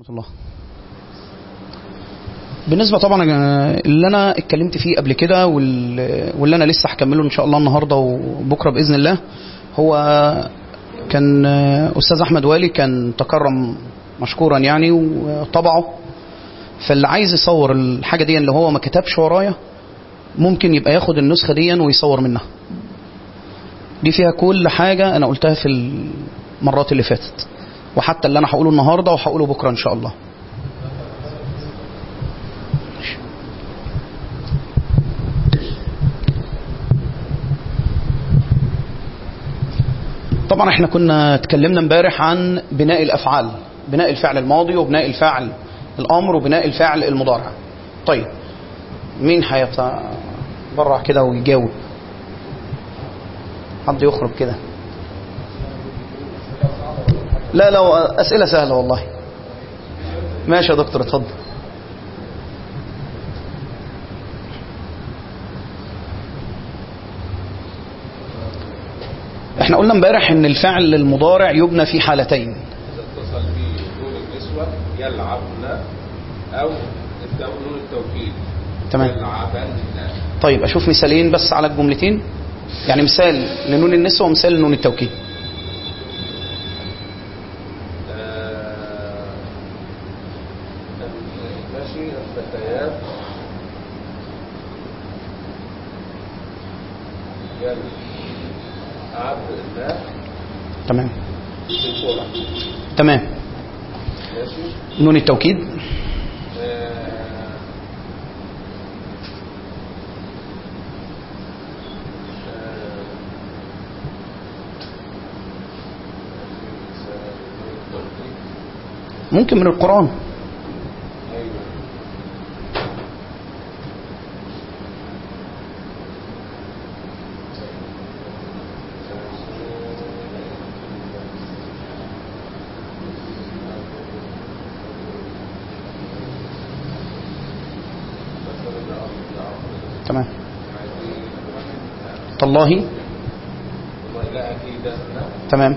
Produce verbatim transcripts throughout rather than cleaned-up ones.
ورحمة الله. بالنسبة طبعا اللي أنا اتكلمت فيه قبل كده واللي أنا لسه هكمله إن شاء الله النهاردة وبكرة بإذن الله، هو كان أستاذ أحمد والي كان تكرم مشكورا يعني وطبعه، فاللي عايز يصور الحاجة دي اللي هو ما كتبش ورايا ممكن يبقى ياخد النسخة دي ويصور منها. دي فيها كل حاجة أنا قلتها في المرات اللي فاتت، وحتى اللي أنا هقوله النهاردة وهقوله بكرة إن شاء الله. طبعا احنا كنا اتكلمنا امبارح عن بناء الأفعال، بناء الفعل الماضي وبناء الفعل الأمر وبناء الفعل المضارع. طيب مين هيتبرع كده ويجاوب؟ حد يخرج كده؟ لا لا أسئلة سهلة والله. ماشي يا دكتور اتفضل. احنا قلنا امبارح ان الفعل المضارع يبنى في حالتين، اذا اتصل به نون النسوة يلعبن او نون التوكيد. تمام. يلعبن. طيب اشوف مثالين بس على الجملتين، يعني مثال لنون النسوة ومثال لنون التوكيد. ماشي. الفتيات يلعبن. تمام الكرة. تمام. ماشي. نون التوكيد ممكن من القرآن. تمام. تالله. تمام.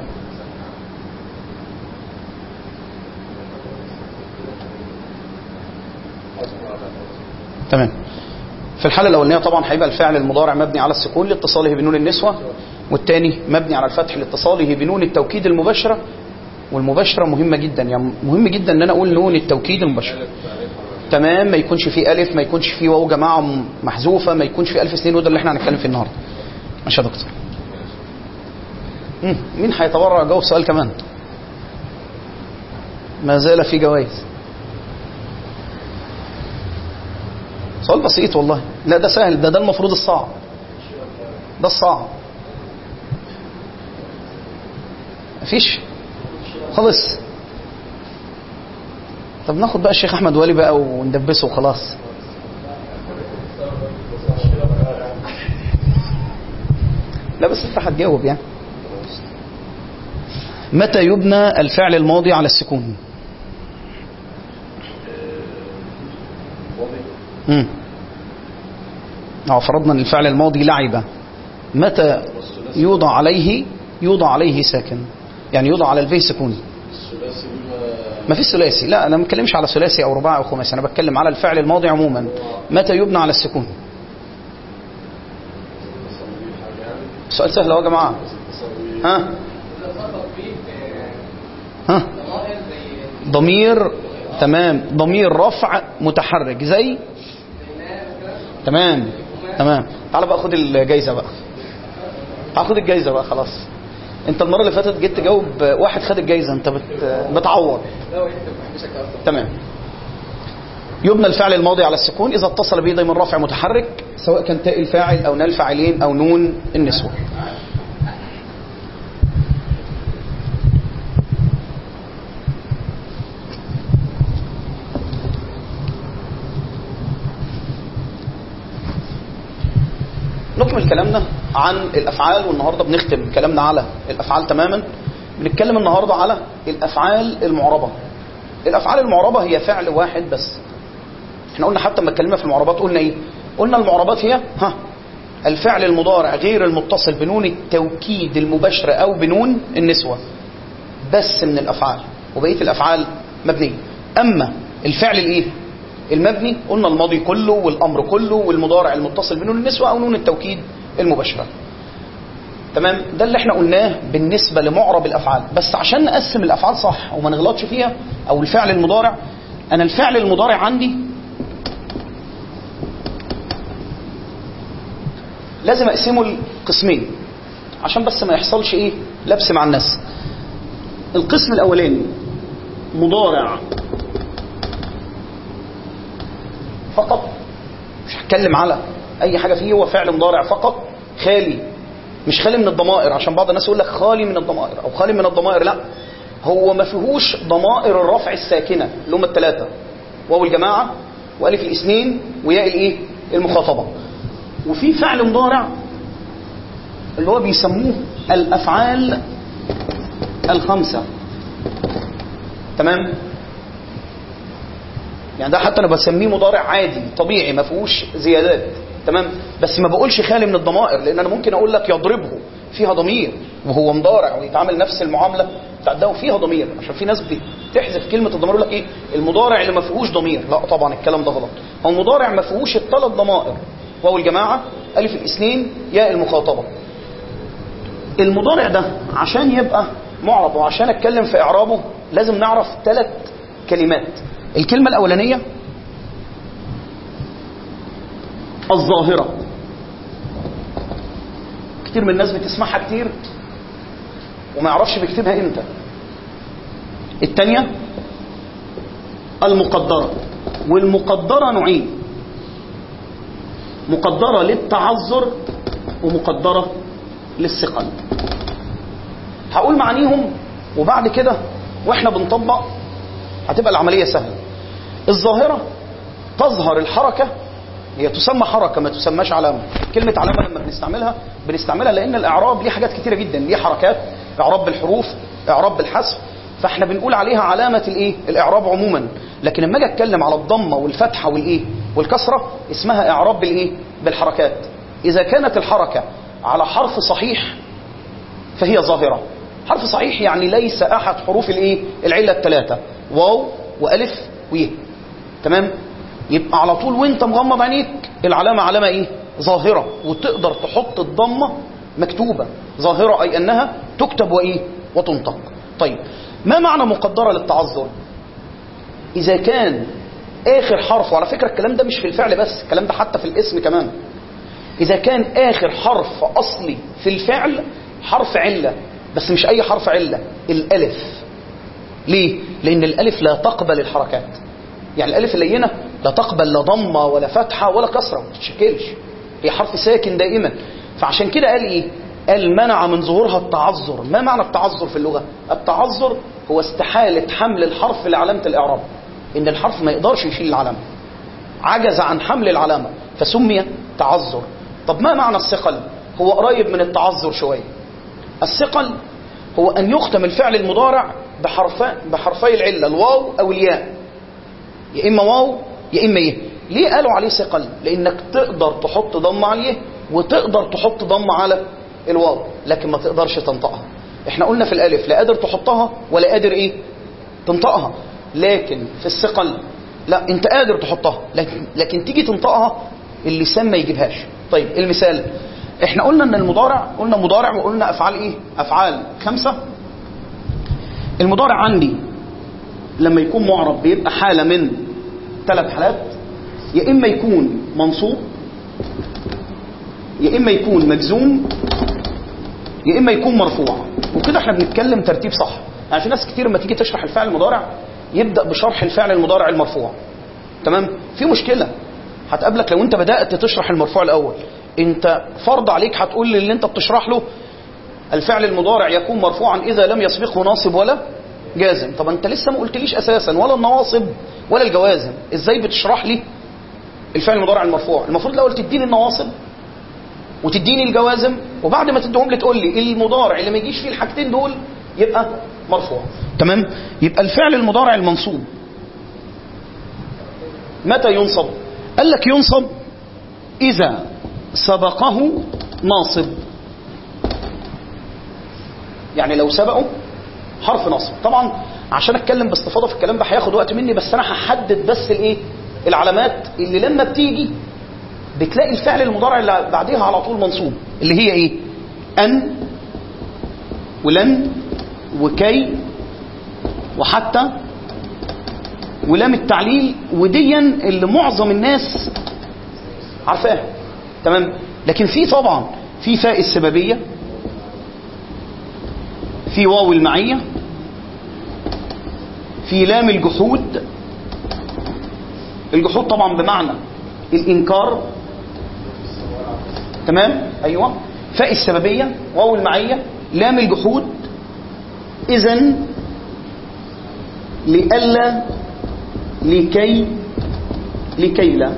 تمام. في الحالة الأولانية طبعا هيبقى الفعل المضارع مبني على السكون لاتصاله بنون النسوة، والثاني مبني على الفتح لاتصاله بنون التوكيد المباشرة. والمباشرة مهمة جدا، يعني مهم جدا ان انا اقول نون التوكيد المباشرة. تمام. ما يكونش فيه ألف، ما يكونش فيه واو جماعة محذوفة، ما يكونش فيه ألف سنين، وده اللي احنا هنتكلم فيه النهاردة. ماشي يا دكتور. مين هيتبرع يجاوب سؤال كمان؟ ما زال في جوائز. سؤال بسيط والله. لا ده سهل، ده ده المفروض الصعب، ده الصعب. مفيش خلص. طب ناخد بقى الشيخ احمد والي بقى وندبسه وخلاص. لا بس انت هتجاوب يعني. متى يبنى الفعل الماضي على السكون؟ امم اه فرضنا ان الفعل الماضي لعب، متى يوضع عليه يوضع عليه ساكن، يعني يوضع على الفي سكون. ما فيش ثلاثي، لا انا ما بتكلمش على ثلاثي او رباعي او خماسي، انا بتكلم على الفعل الماضي عموما. متى يبنى على السكون؟ سؤال سهل اهو يا جماعه. ها ها ضمير. تمام. ضمير رفع متحرك زي. تمام تمام. تعال بقى خد الجايزه بقى. تعال خد الجايزه بقى خلاص. انت المره اللي فاتت جيت تجاوب واحد خد الجايزه، انت بت... بتعوض. تمام. يبنى الفعل الماضي على السكون اذا اتصل به ضمير رفع متحرك، سواء كان تاء الفاعل او نال الفاعلين او نون النسوه. نكمل كلامنا عن الأفعال، والنهاردة بنختم كلامنا على الأفعال تماما. بنتكلم النهاردة على الأفعال المعربة. الأفعال المعربة هي فعل واحد بس. احنا قلنا حتى لما اتكلمنا في المعربات قلنا ايه؟ قلنا المعربات هي ها الفعل المضارع غير المتصل بنون التوكيد المباشرة أو بنون النسوة بس من الأفعال، وبقية الأفعال مبنية. اما الفعل الايه المبني قلنا الماضي كله والامر كله والمضارع المتصل بنون النسوه او نون التوكيد المباشره. تمام، ده اللي احنا قلناه بالنسبه لمعرب الافعال. بس عشان نقسم الافعال صح وما نغلطش فيها، او الفعل المضارع، انا الفعل المضارع عندي لازم اقسمه لقسمين عشان بس ما يحصلش ايه لبس مع الناس. القسم الاولاني مضارع فقط، مش هتكلم على اي حاجه فيه، هو فعل مضارع فقط خالي، مش خالي من الضمائر، عشان بعض الناس يقول لك خالي من الضمائر او خالي من الضمائر. لا، هو ما فيهوش ضمائر الرفع الساكنه اللي هم الثلاثه، واو الجماعه والف الاثنين وياء الايه المخاطبه. وفي فعل مضارع اللي هو بيسموه الافعال الخمسه. تمام، يعني ده حتى انا بسميه مضارع عادي طبيعي ما فيهوش زيادات. تمام، بس ما بقولش خالي من الضمائر، لان انا ممكن اقول لك يضربه فيها ضمير وهو مضارع ويتعامل نفس المعامله بتاعت ده وفيها ضمير، عشان في ناس بتحذف كلمه الضمير يقول لك ايه المضارع اللي ما فيهوش ضمير. لا طبعا الكلام ده غلط، هو المضارع ما فيهوش الثلاث ضمائر، واو الجماعه الف الاثنين ياء المخاطبه. المضارع ده عشان يبقى معرب وعشان اتكلم في اعرابه لازم نعرف ثلاث كلمات. الكلمه الاولانيه الظاهره، كتير من الناس بتسمعها كتير وما يعرفش بيكتبها امتى. الثانيه المقدره، والمقدره نوعين، مقدره للتعذر ومقدره للثقل. هقول معانيهم وبعد كده واحنا بنطبق هتبقى العمليه سهله. الظاهره تظهر الحركه، هي تسمى حركه ما تسماش علامه. كلمه علامه لما بنستعملها بنستعملها لان الاعراب ليه حاجات كتيره جدا، ليه حركات، اعراب بالحروف، اعراب بالحذف، فاحنا بنقول عليها علامه الايه الاعراب عموما. لكن لما اجي اتكلم على الضمه والفتحه والايه والكسره اسمها اعراب بالايه بالحركات. اذا كانت الحركه على حرف صحيح فهي ظاهره. حرف صحيح يعني ليس احد حروف الايه العله الثلاثه، واو والف ويه. تمام، يبقى على طول وانت مغمض عينيك العلامه علامه ايه ظاهره، وتقدر تحط الضمه مكتوبه ظاهره، اي انها تكتب وايه وتنطق. طيب ما معنى مقدره للتعذر؟ اذا كان اخر حرف، وعلى فكره الكلام ده مش في الفعل بس، الكلام ده حتى في الاسم كمان، اذا كان اخر حرف اصلي في الفعل حرف عله، بس مش اي حرف عله، الالف. ليه؟ لان الالف لا تقبل الحركات، يعني الالف اللينه لا تقبل لا ضمه ولا فتحه ولا كسره، ما تتشكلش، هي حرف ساكن دائما. فعشان كده قال ايه؟ قال منع من ظهورها التعذر. ما معنى التعذر في اللغه؟ التعذر هو استحاله حمل الحرف لعلامه الاعراب، ان الحرف ما يقدرش يشيل العلامه، عجز عن حمل العلامه فسمي تعذر. طب ما معنى الثقل؟ هو قريب من التعذر شويه. الثقل هو ان يختم الفعل المضارع بحرفي بحرفي العله، الواو او الياء، يا اما واو يا اما يه. ليه قالوا عليه ثقل؟ لانك تقدر تحط ضمه على اليه وتقدر تحط ضمه على الواو، لكن ما تقدرش تنطقها. احنا قلنا في الالف لا قادر تحطها ولا قادر ايه تنطقها، لكن في الثقل لا، انت قادر تحطها لكن لكن تيجي تنطقها اللسان ما يجيبهاش. طيب المثال، احنا قلنا ان المضارع، قلنا مضارع وقلنا افعال ايه افعال خمسه. المضارع عندي لما يكون معرب بيبقى حاله من ثلاث حالات، يا اما يكون منصوب، يا اما يكون مجزوم، يا اما يكون مرفوع. وكده احنا بنتكلم ترتيب صح، عشان ناس كتير لما تيجي تشرح الفعل المضارع يبدا بشرح الفعل المضارع المرفوع. تمام، في مشكله هتقابلك لو انت بدات تشرح المرفوع الاول. انت فرض عليك هتقول للي انت بتشرح له الفعل المضارع يكون مرفوعا اذا لم يسبقه ناصب ولا جازم. طب انت لسه ما قلتليش اساسا ولا النواصب ولا الجوازم، ازاي بتشرح لي الفعل المضارع المرفوع؟ المفروض الاول تديني النواصب وتديني الجوازم، وبعد ما تديهم لي تقول لي المضارع اللي ما يجيش فيه الحاجتين دول يبقى مرفوع. تمام، يبقى الفعل المضارع المنصوب متى ينصب؟ قال لك ينصب اذا سبقه ناصب، يعني لو سبقه حرف نصب. طبعا عشان اتكلم باستفاضه في الكلام ده هياخد وقت مني، بس انا هحدد بس الايه العلامات اللي لما بتيجي بتلاقي الفعل المضارع اللي بعديها على طول منصوب، اللي هي ايه؟ ان ولن وكي وحتى ولام التعليل، وديا اللي معظم الناس عارفاها. تمام. لكن في طبعا في فاء السببيه، في واو المعيه، في لام الجحود. الجحود طبعا بمعنى الانكار. تمام. ايوه. فاء السببيه، واو المعيه، لام الجحود. اذن لئلا، لكي، لكي لا.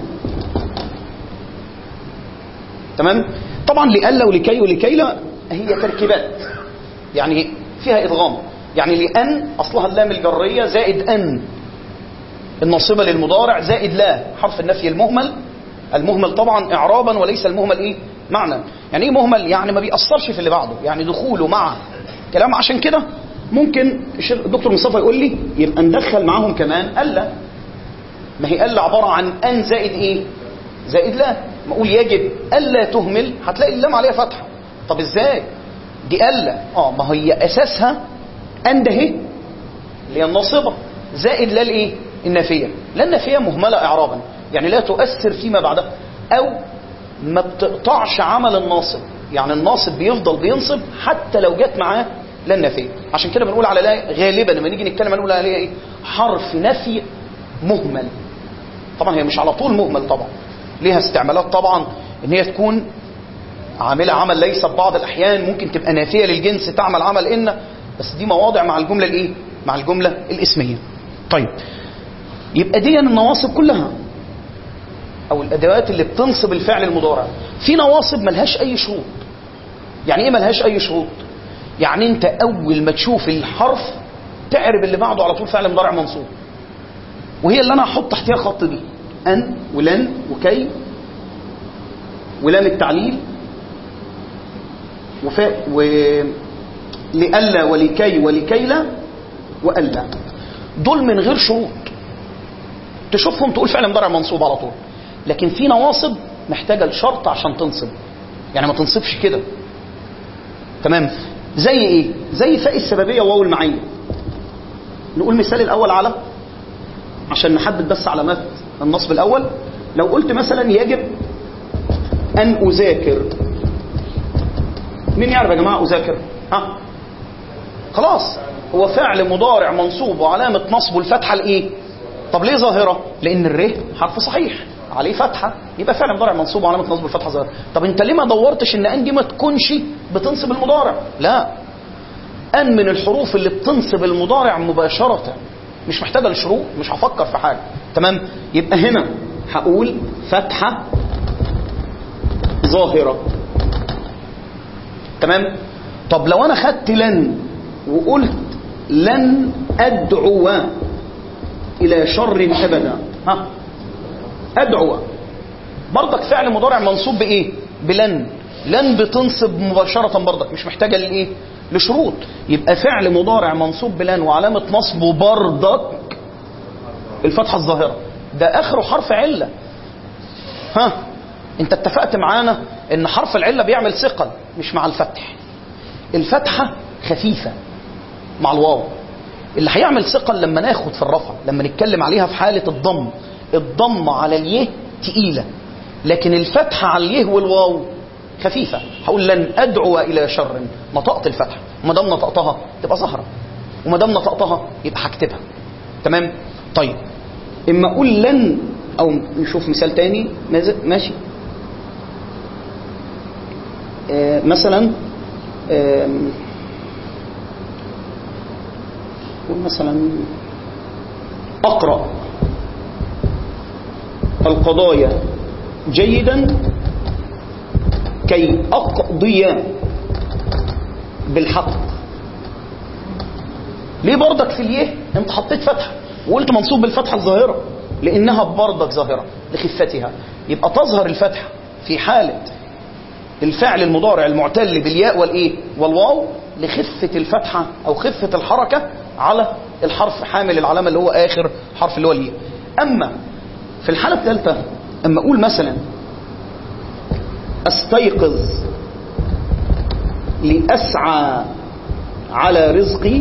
تمام. طبعا لئلا ولكي ولكي لا هي تركيبات، يعني فيها ادغام. يعني لان اصلها اللام الجريه زائد ان الناصبه للمضارع زائد لا حرف النفي المهمل. المهمل طبعا اعرابا وليس المهمل ايه معنى. يعني ايه مهمل؟ يعني ما بيأثرش في اللي بعده، يعني دخوله مع كلام. عشان كده ممكن الدكتور مصطفى يقول لي يبقى ندخل معاهم كمان الا. ما هي الا عباره عن ان زائد ايه؟ زائد لا. ما اقول يجب الا تهمل هتلاقي اللام عليها فتحه. طب ازاي دي الا؟ اه ما هي اساسها ان ده اهي اللي هي الناصبه زائد لا الايه النافيه. لا النافيه مهمله اعرابا، يعني لا تؤثر فيما بعدها، او ما بتقطعش عمل الناصب. يعني الناصب بيفضل بينصب حتى لو جت معاه لا النافيه. عشان كده بنقول على لا غالبا لما نيجي نتكلم هنقول عليها ايه؟ حرف نفي مهمل. طبعا هي مش على طول مهمل، طبعا ليها استعمالات، طبعا ان هي تكون عامله عمل ليس ببعض الاحيان، ممكن تبقى نافيه للجنس تعمل عمل ان، بس دي مواضع مع الجمله الايه؟ مع الجمله الاسميه. طيب يبقى دي النواصب كلها او الادوات اللي بتنصب الفعل المضارع. في نواصب ملهاش اي شروط. يعني ايه ملهاش اي شروط؟ يعني انت اول ما تشوف الحرف تعرب اللي بعده على طول فعل مضارع منصوب، وهي اللي انا هحط تحتها خط دي: ان ولن وكي ولام التعليل وفاء ولئلا ولكي ولكي لا والا. دول من غير شروط، تشوفهم تقول فعل مضارع منصوب على طول. لكن في نواصب محتاجه الشرط عشان تنصب، يعني ما تنصبش كده. تمام. زي ايه؟ زي فاء السببيه وواو المعيه. نقول مثال الاول على عشان نحدد بس علامات النصب الاول. لو قلت مثلا يجب ان اذاكر، مين يعرف يا جماعه اذاكر؟ ها خلاص هو فعل مضارع منصوب وعلامه نصبه الفتحه الايه؟ طب ليه ظاهره؟ لان الر حرف صحيح عليه فتحه، يبقى فعل مضارع منصوب وعلامه نصبه الفتحه ظاهره. طب انت ليه ما دورتش ان ان دي ما تكونش بتنصب المضارع؟ لا، ان من الحروف اللي بتنصب المضارع مباشره، مش محتاجه لشروط، مش هفكر في حاجه. تمام. يبقى هنا هقول فتحه ظاهره. تمام. طب لو انا خدت لن وقلت لن ادعو الى شر ابدا، ها ادعو برضك فعل مضارع منصوب بايه؟ بلن. لن بتنصب مباشره برضك، مش محتاجه لايه؟ لشروط. يبقى فعل مضارع منصوب بلن وعلامه نصبه برضك الفتحه الظاهره، ده اخره حرف عله. ها انت اتفقت معانا ان حرف العله بيعمل ثقل مش مع الفتح. الفتحه خفيفه مع الواو، اللي هيعمل ثقل لما ناخد في الرفع، لما نتكلم عليها في حاله الضم. الضم على اليه تقيله، لكن الفتحه على اليه والواو خفيفه. هقول لن ادعو الى شر، نطقت الفتحه، وما دام نطقتها تبقى ظاهره، وما دام نطقتها يبقى هكتبها. تمام. طيب اما اقول لن، او نشوف مثال تاني ماشي. آه مثلا آه مثلا اقرأ القضايا جيدا كي اقضي بالحق. ليه برضك في اليه انت حطيت فتحه وقلت منصوب بالفتحه الظاهره؟ لانها برضك ظاهره لخفتها. يبقى تظهر الفتحه في حاله الفعل المضارع المعتل بالياء والايه والواو لخفه الفتحه او خفه الحركه على الحرف حامل العلامة اللي هو آخر حرف اللي هو الياء. أما في الحالة الثالثة أما أقول مثلا أستيقظ لأسعى على رزقي،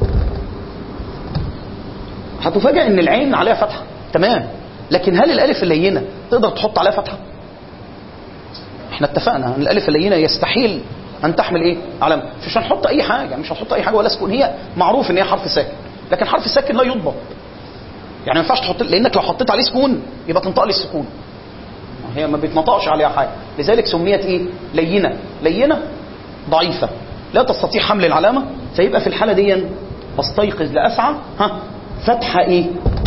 هتفاجأ ان العين عليها فتحة تمام، لكن هل الالف اللينة تقدر تحط عليها فتحة؟ احنا اتفقنا ان الالف اللينة يستحيل ان تحمل ايه علامة، مش هنحط اي حاجة، مش هنحط اي حاجة ولا سكون، هي معروف ان هي حرف ساكن، لكن حرف ساكن لا يضبط، يعني ما ينفعش تحط، لانك لو حطيت عليه سكون يبقى تنطق لي السكون، هي ما بيتنطقش عليها حاجة، لذلك سميت ايه لينة. لينة ضعيفة لا تستطيع حمل العلامة، فيبقى في الحالة دي استيقظ لأسعى ها فتحة ايه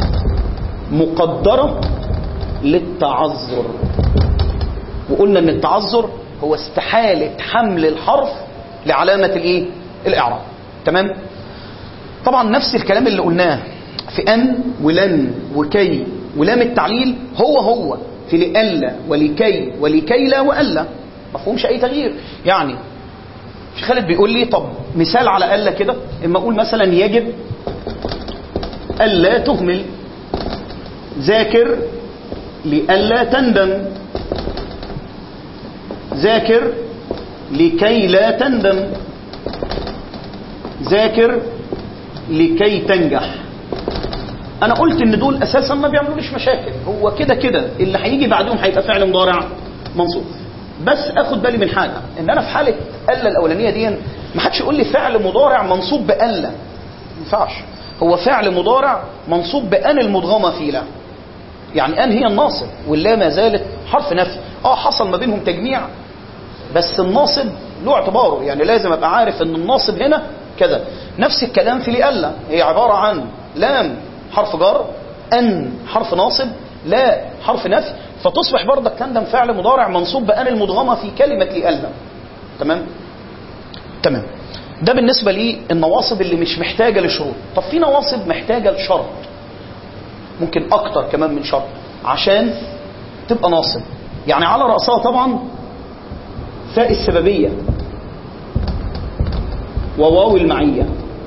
مقدرة للتعذر، وقلنا ان التعذر هو استحالة حمل الحرف لعلامة الايه الاعراب. تمام. طبعا نفس الكلام اللي قلناه في ان ولن وكي ولام التعليل هو هو في لألا ولكي ولكي لا وألا، مفهومش اي تغيير. يعني شيخ خالد بيقول لي طب مثال على ألا كده، اما اقول مثلا يجب ألا تهمل، ذاكر لألا تندم، ذاكر لكي لا تندم، ذاكر لكي تنجح. انا قلت ان دول اساسا ما بيعملوليش مشاكل، هو كده كده اللي هيجي بعدهم هيبقى فعل مضارع منصوب، بس اخد بالي من حاجه، ان انا في حاله ألا الاولانيه دي ما حدش يقول لي فعل مضارع منصوب بألا، ما ينفعش، هو فعل مضارع منصوب بأن المدغمه في لا، يعني أن هي الناصب واللا ما زالت حرف نفي. اه حصل ما بينهم تجميع بس الناصب له اعتباره، يعني لازم ابقى عارف ان الناصب هنا كذا. نفس الكلام في لألا، هي عباره عن لام حرف جر، أن حرف ناصب، لا حرف نفي، فتصبح برضك تندم فعل مضارع منصوب بأن المدغمه في كلمه لألا. تمام تمام. ده بالنسبه للنواصب اللي مش محتاجه لشروط. طب في نواصب محتاجه لشرط، ممكن اكتر كمان من شرط عشان تبقى ناصب، يعني على رأسها طبعا فاء السببية وواو المعية،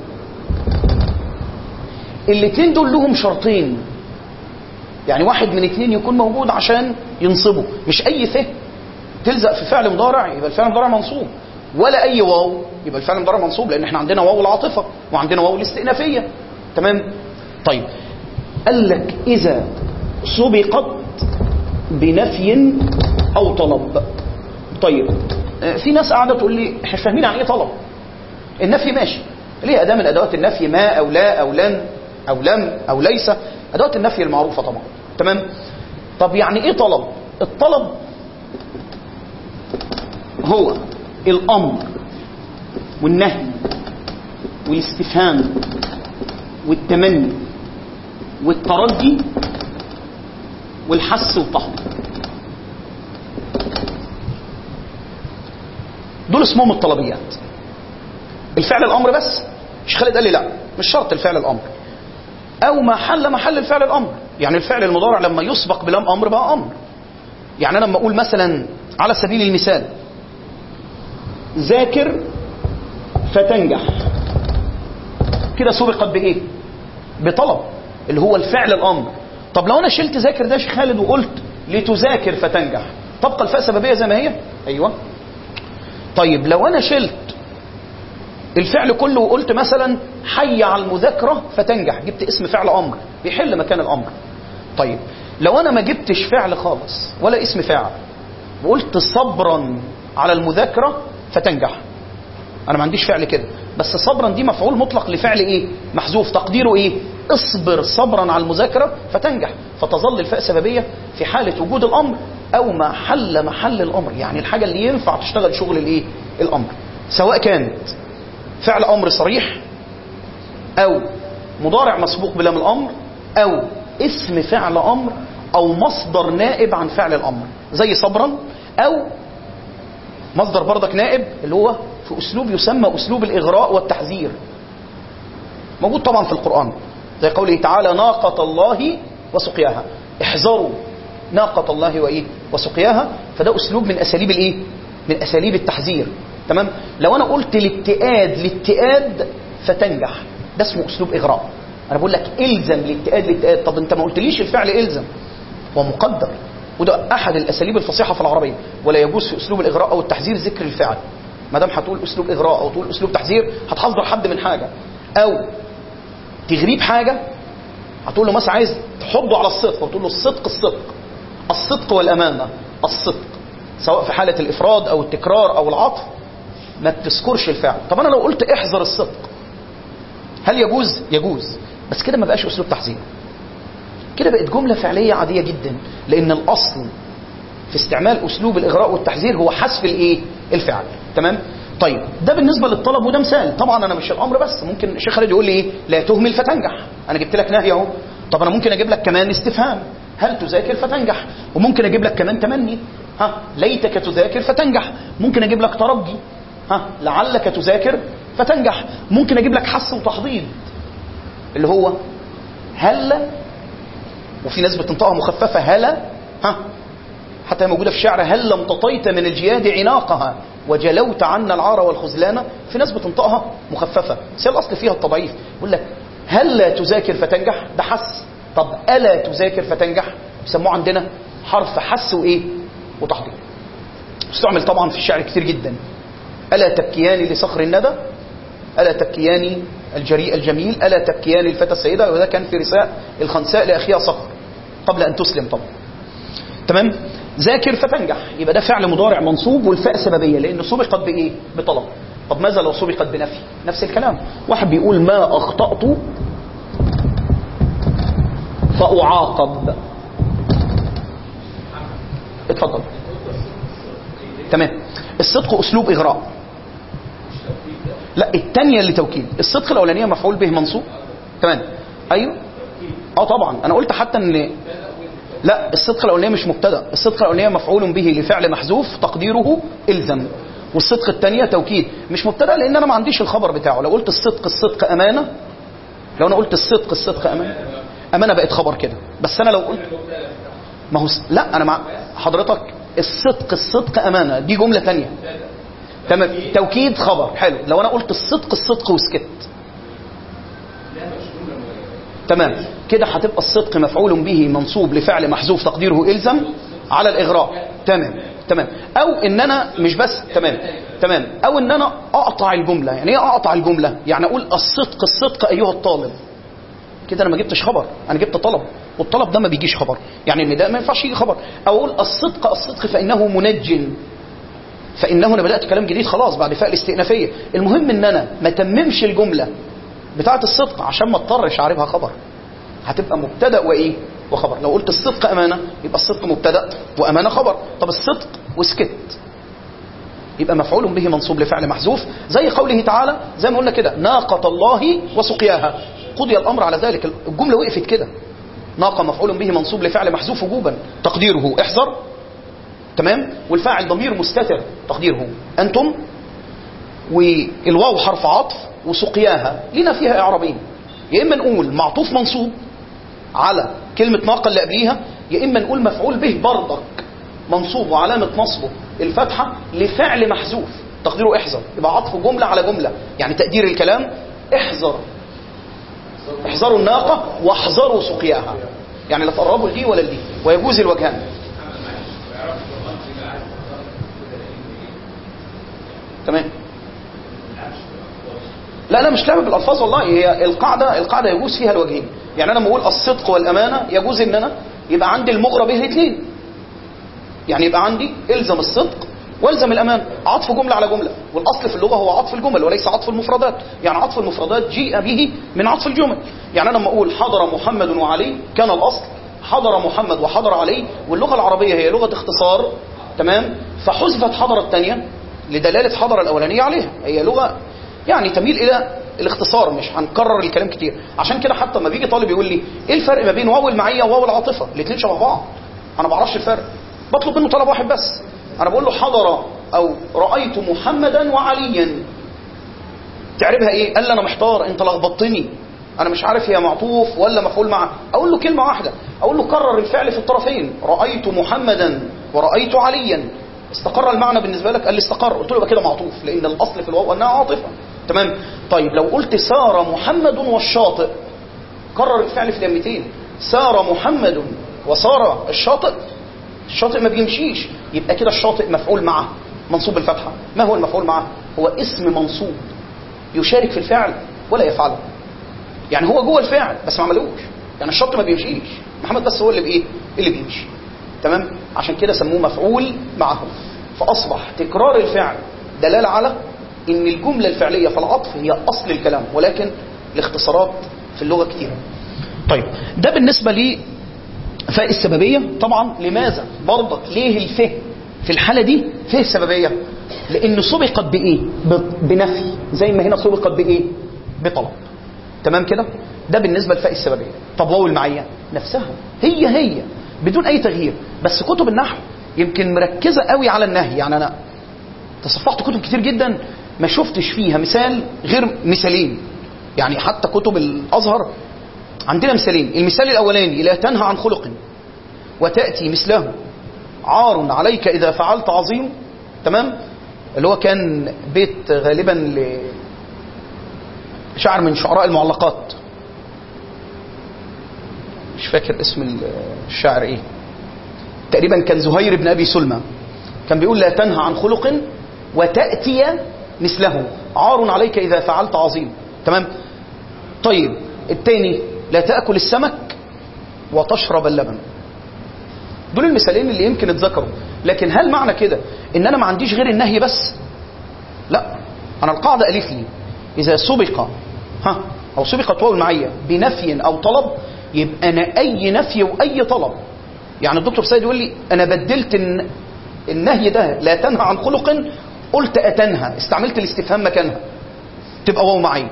الاتنين دول لهم شرطين، يعني واحد من اتنين يكون موجود عشان ينصبه، مش اي ف تلزق في فعل مضارع يبقى الفعل مضارع منصوب، ولا اي واو يبقى الفعل مضارع منصوب، لان احنا عندنا واو العاطفة وعندنا واو الاستئنافية. تمام. طيب قال لك إذا سبقت بنفي أو طلب. طيب في ناس قاعدة تقول لي احنا فاهمين عن ايه طلب، النفي ماشي، ليه أداة من أدوات النفي ما أو لا أو لن أو لم أو ليس، أدوات النفي المعروفة طبعا. تمام. طب يعني ايه طلب؟ الطلب هو الأمر والنهي والاستفهام والتمني والترجي والحث والتحضير، دول اسمهم الطلبيات. الفعل الامر بس، مش خالد قال لي لا مش شرط الفعل الامر، او ما حل محل الفعل الامر، يعني الفعل المضارع لما يسبق بلام امر بقى امر. يعني انا لما اقول مثلا على سبيل المثال ذاكر فتنجح، كده سبقت بايه؟ بطلب اللي هو الفعل الامر. طب لو انا شلت ذاكر ده يا شيخ خالد وقلت لتذاكر فتنجح، تبقى الفاء سببيه زي ما هي؟ ايوه. طيب لو انا شلت الفعل كله وقلت مثلا حي على المذاكره فتنجح، جبت اسم فعل امر بيحل مكان الامر. طيب لو انا ما جبتش فعل خالص ولا اسم فاعل وقلت صبرا على المذاكره فتنجح، انا ما عنديش فعل كده، بس صبرا دي مفعول مطلق لفعل ايه محذوف، تقديره ايه؟ اصبر صبرا على المذاكره فتنجح، فتظل الفاء سببيه في حاله وجود الامر او ما حل محل الامر، يعني الحاجه اللي ينفع تشتغل شغل الايه الامر، سواء كانت فعل امر صريح او مضارع مسبوق بلام الامر او اسم فعل امر او مصدر نائب عن فعل الامر زي صبرا، او مصدر برضك نائب اللي هو في اسلوب يسمى اسلوب الاغراء والتحذير، موجود طبعا في القرآن زي قوله تعالى ناقة الله وسقياها، احذروا ناقة الله وايه وسقياها، فده اسلوب من اساليب الايه من اساليب التحذير. تمام. لو انا قلت الاتئاد للاتئاد فتنجح، ده اسمه اسلوب اغراء. انا بقول لك الزم الاتئاد الاتئاد، طب انت ما قلتليش الفعل الزم، هو مقدر، وده احد الاساليب الفصيحه في العربيه. ولا يجوز في اسلوب الاغراء او التحذير ذكر الفعل. ما دام هتقول اسلوب اغراء او تقول اسلوب تحذير هتحذر حد من حاجه او تغريب حاجه، هتقول له مثلا عايز تحضه على الصدق وتقول له الصدق الصدق الصدق والامانه الصدق، سواء في حاله الافراد او التكرار او العطف ما تذكرش الفعل. طب انا لو قلت احذر الصدق هل يجوز؟ يجوز، بس كده ما بقاش اسلوب تحذير، كده بقت جمله فعليه عاديه جدا، لان الاصل في استعمال اسلوب الاغراء والتحذير هو حذف الايه؟ الفعل. تمام؟ طيب ده بالنسبه للطلب، وده مثال. طبعا انا مش الامر بس، ممكن الشيخ خالد يقول لي ايه؟ لا تهمل فتنجح، انا جبت لك نهي اهو. طب انا ممكن اجيب لك كمان استفهام، هل تذاكر فتنجح؟ وممكن اجيب لك كمان تمني، ها ليتك تذاكر فتنجح. ممكن اجيب لك ترجي، ها لعلك تذاكر فتنجح. ممكن اجيب لك حث وتحضيض اللي هو هلا، وفي ناس بتنطقها مخففه هلا، ها حتى موجوده في الشعر، هل لم تطيت من الجياد عناقها وجلوت عنا العار والخذلان. في ناس بتنطقها مخففه، بس الاصل فيها التضعيف. يقول لك هل لا تذاكر فتنجح، ده حث. طب الا تذاكر فتنجح، يسموه عندنا حرف حث وايه؟ وتحضير. استعمل طبعا في الشعر كتير جدا. الا تبكيان لصخر الندى، الا تبكيان الجريء الجميل، الا تبكيان الفتى السيده، وده كان في رساء الخنساء لاخيها صخر قبل ان تسلم طبعا. تمام؟ ذاكر فتنجح، يبقى ده فعل مضارع منصوب والفاء سببيه لانه سبقت بايه؟ بطلب. طب ماذا لو سبقت بنفي؟ نفس الكلام. واحد بيقول ما اخطأت فاعاقب. اتفضل. تمام. الصدق اسلوب اغراء. لا الثانيه اللي توكيد. الصدق الاولانيه مفعول به منصوب. تمام. ايوه اه طبعا انا قلت حتى ان لا الصدق الاولانيه مش مبتدا، الصدق الاولانيه مفعول به لفعل محذوف تقديره الزم، والصدق الثانيه توكيد مش مبتدا لان انا ما عنديش الخبر بتاعه. لو قلت الصدق الصدق امانه، لو انا قلت الصدق الصدق امانه، امانه بقت خبر كده. بس انا لو قلت ما هو لا انا مع حضرتك الصدق الصدق امانه دي جمله ثانيه. تمام. توكيد خبر حلو. لو انا قلت الصدق الصدق وسكت، تمام كده هتبقى الصدق مفعول به منصوب لفعل محذوف تقديره الزم على الاغراء. تمام تمام. او ان انا مش بس تمام تمام او ان انا اقطع الجمله. يعني ايه اقطع الجمله؟ يعني اقول الصدق الصدق ايها الطالب، كده انا ما جبتش خبر، انا جبت طلب، والطلب ده ما بيجيش خبر، يعني النداء ما ينفعش يجي خبر. او اقول الصدق الصدق فانه منج، فانه انا بدات كلام جديد خلاص بعد فاء الاستئنافيه. المهم ان انا ما تممش الجمله بتاعه الصدق عشان ما اضطرش اعربها خبر، هتبقى مبتدا وايه؟ وخبر. لو قلت الصدق امانه يبقى الصدق مبتدا وامانه خبر. طب الصدق وسكت يبقى مفعول به منصوب لفعل محذوف، زي قوله تعالى زي ما قلنا كده ناقة الله وسقياها، قضي الامر على ذلك. الجمله وقفت كده. ناقة مفعول به منصوب لفعل محذوف وجوبا تقديره احذر. تمام. والفاعل ضمير مستتر تقديره انتم، والواو حرف عطف، وسقياها لنا فيها اعرابين. يا اما نقول معطوف منصوب على كلمه ناقه اللي قبليها، يا اما نقول مفعول به برضك منصوب وعلامه نصبه الفتحه لفعل محذوف تقديره احذر. يبقى عطف جمله على جمله، يعني تقدير الكلام احذر، احذروا الناقه واحذروا سقياها، يعني لا تقربوا لدي ولا لدي، ويجوز الوجهان. تمام. لا لا مش لعب بالالفاظ والله، هي القاعده القاعده يجوز فيها الوجهين. يعني انا لما اقول الصدق والامانه يجوز ان انا يبقى عندي المغرى به الاثنين، يعني يبقى عندي الزم الصدق والزم الامانه، عطف جمله على جمله. والاصل في اللغه هو عطف الجمل وليس عطف المفردات. يعني عطف المفردات جيء به من عطف الجمل. يعني انا لما اقول حضر محمد وعلي كان الاصل حضر محمد وحضر علي، واللغه العربيه هي لغه اختصار. تمام. فحذفت حضر الثانيه لدلاله حضر الاولانيه عليها. هي لغه يعني تميل الى الاختصار، مش هنكرر الكلام كتير. عشان كده حتى لما بيجي طالب يقول لي ايه الفرق ما بين واو المعيه وواو العاطفه، الاثنين شبه بعض، انا ما بعرفش الفرق، بطلب منه طلب واحد بس. انا بقول له حضر او رايت محمدا وعليا، تعربها ايه؟ قال لي انا محتار، انت لخبطتني، انا مش عارف هي معطوف ولا مفعول معه. اقول له كلمه واحده، اقول له كرر الفعل في الطرفين، رايت محمدا ورايت عليا، استقر المعنى بالنسبه لك؟ قال لي استقر. قلت له يبقى كده معطوف، لان الاصل في الواو انها عاطفه. تمام. طيب لو قلت سار محمد والشاطئ، كرر الفعل في اليمتين، سار محمد وصار الشاطئ، الشاطئ ما بيمشيش، يبقى كده الشاطئ مفعول معه منصوب بالفتحة. ما هو المفعول معه؟ هو اسم منصوب يشارك في الفعل ولا يفعله، يعني هو جوه الفعل بس ما عملوش، يعني الشاطئ ما بيمشيش، محمد بس هو اللي بايه اللي بيمشي. تمام. عشان كده سموه مفعول معه. فاصبح تكرار الفعل دلاله على ان الجمله الفعليه في العطف هي اصل الكلام، ولكن الاختصارات في اللغه كتيره. طيب ده بالنسبه لي فاء السببيه. طبعا لماذا برضك ليه الفه في الحاله دي فه سببيه؟ لان سبقت بايه؟ بنفي، زي ما هنا سبقت بايه؟ بطلب. تمام كده. ده بالنسبه لفاء السببيه. طب واو المعيه نفسها هي هي بدون اي تغيير، بس كتب النحو يمكن مركزه قوي على النهي. يعني انا تصفحت كتب كتير جدا ما شفتش فيها مثال غير مثالين، يعني حتى كتب الازهر عندنا مثالين. المثال الاولاني لا تنهى عن خلق وتاتي مثله عار عليك اذا فعلت عظيم. تمام. اللي هو كان بيت غالبا لشاعر من شعراء المعلقات، مش فاكر اسم الشاعر ايه، تقريبا كان زهير بن ابي سلمى، كان بيقول لا تنهى عن خلق وتاتي مثله عار عليك اذا فعلت عظيم. تمام. طيب الثاني لا تاكل السمك وتشرب اللبن. دول المثالين اللي يمكن اتذكروا، لكن هل معنى كده ان انا ما عنديش غير النهي بس؟ لا، انا القاعده قالت لي اذا سبق ها او سبقت واو المعيه بنفي او طلب، يبقى انا اي نفي واي طلب. يعني الدكتور سيد يقول لي انا بدلت النهي ده لا تنهى عن خلق، قلت اتنهى، استعملت الاستفهام مكانها، تبقى واو معيه.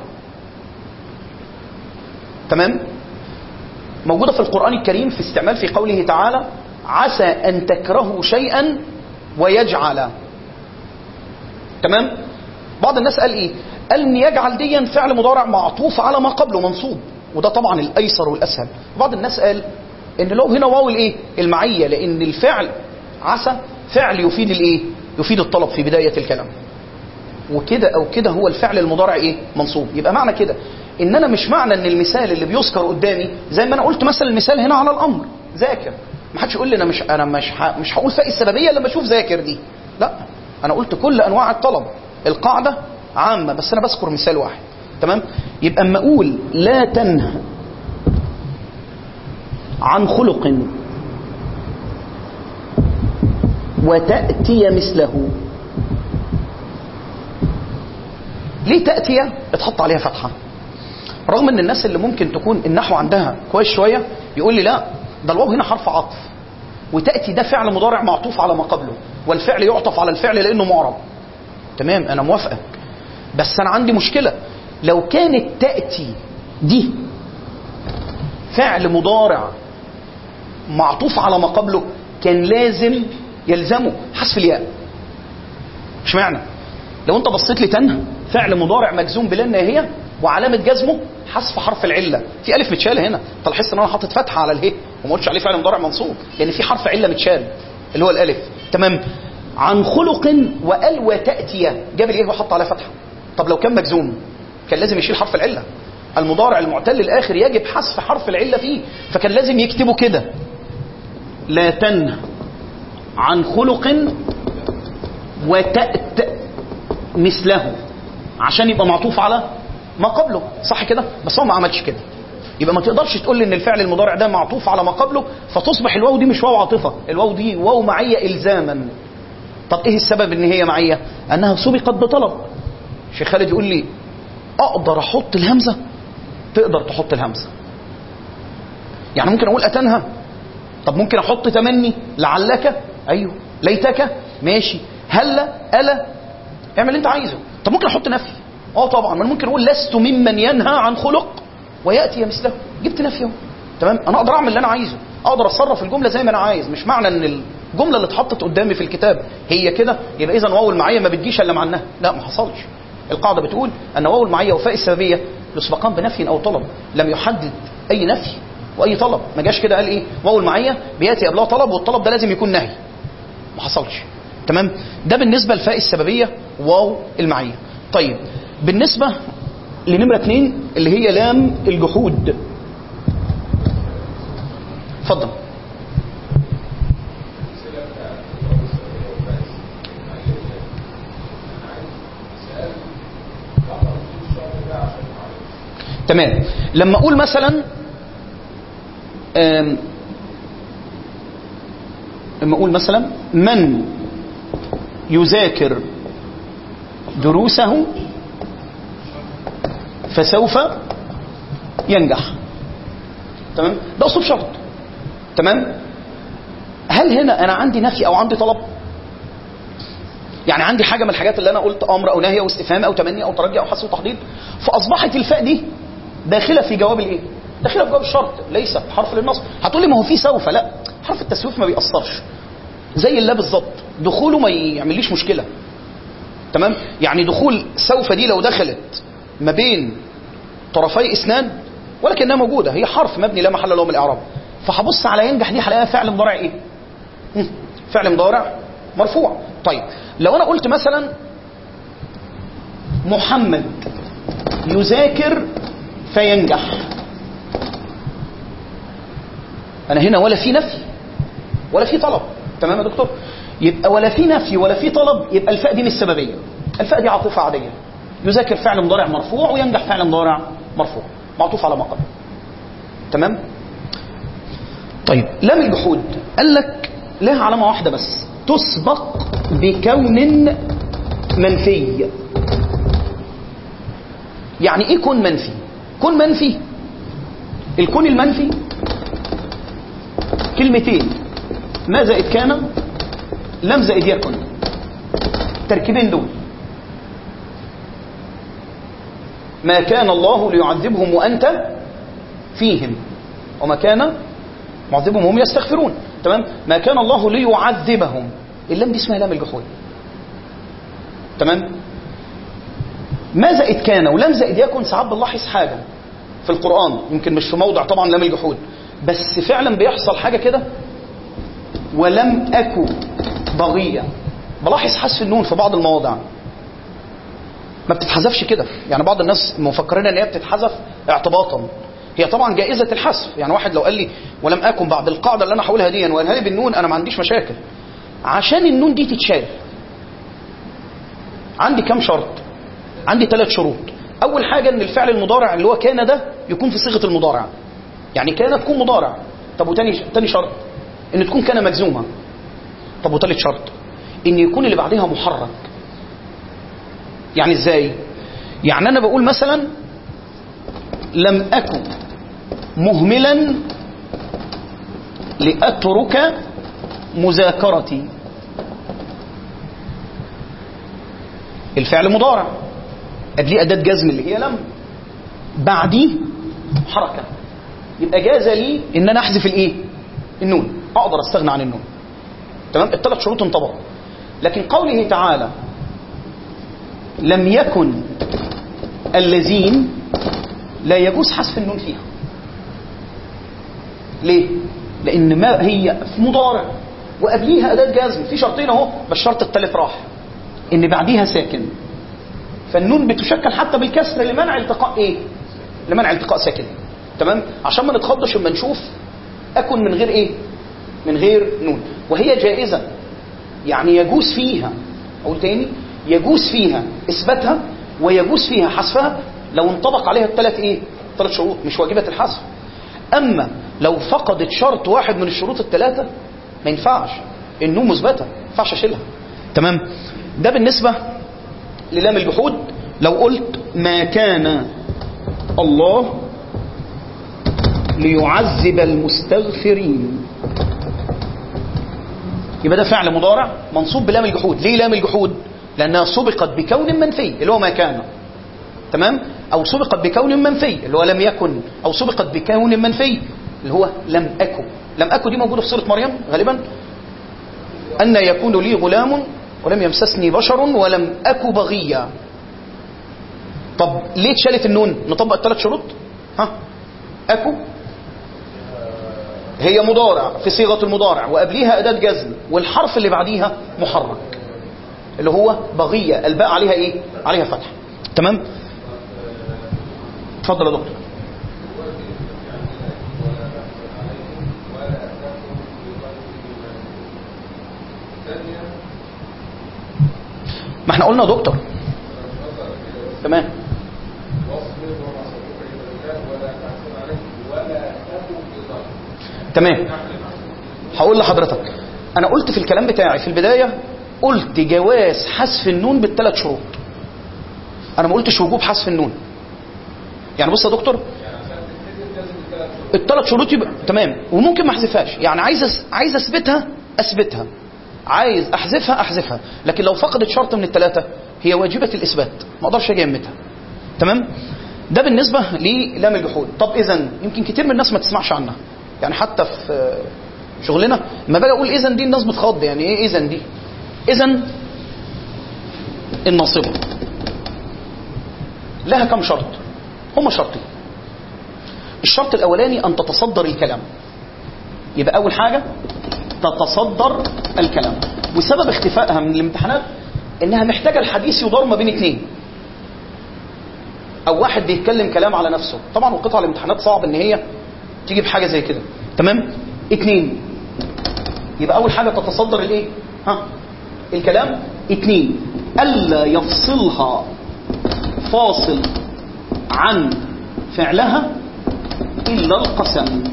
تمام. موجوده في القران الكريم في استعمال في قوله تعالى عسى ان تكرهوا شيئا ويجعل. تمام. بعض الناس قال ايه؟ قال ان يجعل ديا فعل مضارع معطوف على ما قبله منصوب، وده طبعا الايسر والاسهل. بعض الناس قال ان لو هنا واو الايه المعيه، لان الفعل عسى فعل يفيد الايه يفيد الطلب في بدايه الكلام، وكده او كده هو الفعل المضارع ايه منصوب. يبقى معنى كده ان انا مش معنى ان المثال اللي بيذكر قدامي زي ما انا قلت مثلا المثال هنا على الامر ذاكر، ما حدش يقول لي انا مش انا مش ح... مش هقول فاء السببيه لما اشوف ذاكر دي، لا، انا قلت كل انواع الطلب، القاعده عامه بس انا بذكر مثال واحد. تمام. يبقى اما اقول لا تنهى عن خلق وتاتي مثله، ليه تاتي اتحط عليها فتحه؟ رغم ان الناس اللي ممكن تكون النحو عندها كويس شويه يقول لي لا، ده الواو هنا حرف عطف، وتاتي ده فعل مضارع معطوف على ما قبله، والفعل يعطف على الفعل لانه معرب. تمام، انا موافقك، بس انا عندي مشكله. لو كانت تاتي دي فعل مضارع معطوف على ما قبله كان لازم يلزمه حذف الياء. مش معنى لو انت بصيت لي تنهى فعل مضارع مجزوم بلا الناهيه وعلامه جزمه حذف حرف العله، في الف متشاله هنا، تلاحظ ان انا حاطط فتحه على اله وما قلتش عليه فعل مضارع منصوب لان في حرف عله متشال اللي هو الالف. تمام. عن خلق وال وتاتي جاب الايه وحط عليها فتحه. طب لو كان مجزوم كان لازم يشيل حرف العله، المضارع المعتل الاخر يجب حذف حرف العله فيه، فكان لازم يكتبه كده لا تنهى عن خلق وتأت مثله عشان يبقى معطوف على ما قبله، صح كده؟ بس هو ما عملش كده. يبقى ما تقدرش تقول لي ان الفعل المضارع ده معطوف على ما قبله فتصبح الواو دي مش واو عاطفه، الواو دي واو معيه الزاما. طب ايه السبب ان هي معيه؟ انها سبقت بطلب. شيخ خالد يقول لي اقدر احط الهمزه؟ تقدر تحط الهمزه، يعني ممكن اقول اتنهى، طب ممكن احط تمني لعلك، ايوه، ليتك، ماشي، هلا، الا، اعمل اللي انت عايزه. طب ممكن احط نفي، اه طبعا، ما ممكن اقول لست ممن ينهى عن خلق وياتي مثله، جبت نفيه. تمام. انا اقدر اعمل اللي انا عايزه، اقدر اصرف الجمله زي ما انا عايز، مش معنى ان الجمله اللي اتحطت قدامي في الكتاب هي كده يبقى اذا واو المعيه ما بتجيش الا مع النهي، لا، ما حصلش. القاعده بتقول ان واو المعيه وفاء السببيه يسبقان بنفي او طلب، لم يحدد اي نفي واي طلب، ما جاش كده قال ايه واو المعيه بياتي قبلها طلب والطلب ده لازم يكون نهي، ما حصلش. تمام. ده بالنسبه لفاء السببيه واو المعيه. طيب بالنسبة لنمرة اتنين اللي هي لام الجحود، اتفضل. تمام. لما اقول مثلا لما اقول مثلا من يذاكر دروسه فسوف ينجح، تمام، ده اسلوب شرط. تمام. هل هنا انا عندي نفي او عندي طلب؟ يعني عندي حاجه من الحاجات اللي انا قلت امر او نهي او استفهام او تمني او ترجي او حث وتحضيض، فاصبحت الفاء دي داخله في جواب الايه؟ داخله في جواب الشرط، ليس حرف للنصب. هتقول لي ما هو في سوف، لا، حرف التسويف ما بيأثرش، زي اللا بالظبط، دخوله ما يعمليش مشكله. تمام. يعني دخول سوف دي لو دخلت ما بين طرفي اسنان ولكنها موجوده، هي حرف مبني لا محل له من الاعراب، فهبص على ينجح دي هلاقيها فعل مضارع ايه؟ فعل مضارع مرفوع. طيب لو انا قلت مثلا محمد يذاكر فينجح، انا هنا ولا في نفي ولا في طلب. تمام يا دكتور؟ يبقى ولا في نفي ولا في طلب، يبقى الفاء دي مش سببيه، الفاء دي عاطفه عاديه. يذاكر فعل مضارع مرفوع وينجح فعل مضارع مرفوع معطوف على ما قبل. تمام. طيب لام الجحود قال لك لها علامه واحده بس، تسبق بكون منفي. يعني ايه كون منفي؟ كون منفي، الكون المنفي كلمتين، ما زائد كان، لم زائد يكن، تركيبين دول. ما كان الله ليعذبهم وانت فيهم وما كان معذبهم وهم يستغفرون. تمام. ما كان الله ليعذبهم، اللام دي اسمها لام الجحود. تمام. ما زائد كان ولم زائد يكن ساعات بنلاحظ حاجه في القران، يمكن مش في موضع طبعا لام الجحود، بس فعلا بيحصل حاجه كده، ولم اكو بغيه. بلاحظ حذف النون في بعض المواضع ما بتتحذفش كده، يعني بعض الناس مفكرين ان هي بتتحذف اعتباطا، هي طبعا جائزه الحذف. يعني واحد لو قال لي ولم اكن بعد القاعده اللي انا هقولها دي وقالها لي بالنون، انا ما عنديش مشاكل، عشان النون دي تتشال عندي كم شرط؟ عندي ثلاث شروط. اول حاجه ان الفعل المضارع اللي هو كان ده يكون في صيغه المضارع، يعني كان تكون مضارع. طب وتاني تاني شرط ان تكون كان مجزومه. طب وثالث شرط ان يكون اللي بعدها محرك. يعني ازاي؟ يعني انا بقول مثلا لم اكن مهملا لاترك مذاكرتي، الفعل مضارع قبليه اداه جزم اللي هي لم، بعديه حركه، يبقى جاز لي ان انا احذف الايه؟ النون، اقدر استغنى عن النون. تمام. الثلاث شروط انطبقوا. لكن قوله تعالى لم يكن الذين، لا يجوز حذف النون فيها. ليه؟ لان ما هي في مضارع وقبليها اداه جزم، في شرطين اهو، بس الشرط الثالث راح، ان بعديها ساكن، فالنون بتشكل حتى بالكسر لمنع التقاء ايه؟ لمنع التقاء ساكن. تمام. عشان ما نتخضش لما نشوف اكن من غير ايه؟ من غير نون، وهي جائزه، يعني يجوز فيها، اقول تاني، يجوز فيها اثباتها ويجوز فيها حذفها لو انطبق عليها الثلاث ايه؟ ثلاث شروط، مش واجبه الحذف. اما لو فقدت شرط واحد من الشروط الثلاثه ما ينفعش، النون مثبته، ما ينفعش اشيلها. تمام. ده بالنسبه للام الجحود. لو قلت ما كان الله ليعذب المستغفرين، يبقى ده فعل مضارع منصوب بلام الجحود. ليه لام الجحود؟ لانها سبقت بكون منفي اللي هو ما كان. تمام. او سبقت بكون منفي اللي هو لم يكن، او سبقت بكون منفي اللي هو لم اكن. لم اكن دي موجوده في سوره مريم غالبا، ان يكون لي غلام ولم يمسسني بشر ولم اك بغيا. طب ليه اتشالت النون؟ نطبق الثلاث شروط. ها، اكو هي مضارع في صيغه المضارع وقبليها اداه جزم، والحرف اللي بعديها محرك اللي هو بغيه، الباء عليها ايه؟ عليها فتح. تمام. اتفضل يا دكتور. ما احنا قلنا يا دكتور. تمام. تمام. هقول لحضرتك، انا قلت في الكلام بتاعي في البدايه، قلت جواز حذف النون بالثلاث شروط. انا ما قلتش وجوب حذف النون. يعني بص يا دكتور، الثلاث شروط يبقى تمام، وممكن ما احذفهاش. يعني عايز أس... عايز اثبتها اثبتها، عايز احذفها احذفها، لكن لو فقدت شرط من الثلاثه هي واجبه الاثبات، ما اقدرش اجي امتها. تمام. ده بالنسبه للام الجحود. طب اذا يمكن كتير من الناس ما تسمعش عنها، يعني حتى في شغلنا ما باجي اقول اذا دي الناس بتخض. يعني ايه اذا دي؟ اذا الناصبه لها كم شرط؟ هما شرطين. الشرط الاولاني ان تتصدر الكلام. يبقى اول حاجه تتصدر الكلام، وسبب اختفائها من الامتحانات انها محتاجه الحديث يدار ما بين اثنين، او واحد بيتكلم كلام على نفسه. طبعا وقطع الامتحانات صعب ان هي تيجي بحاجه زي كده. تمام. اثنين، يبقى اول حاجه تتصدر الايه؟ ها الكلام. اثنين، الا يفصلها فاصل عن فعلها الا القسم.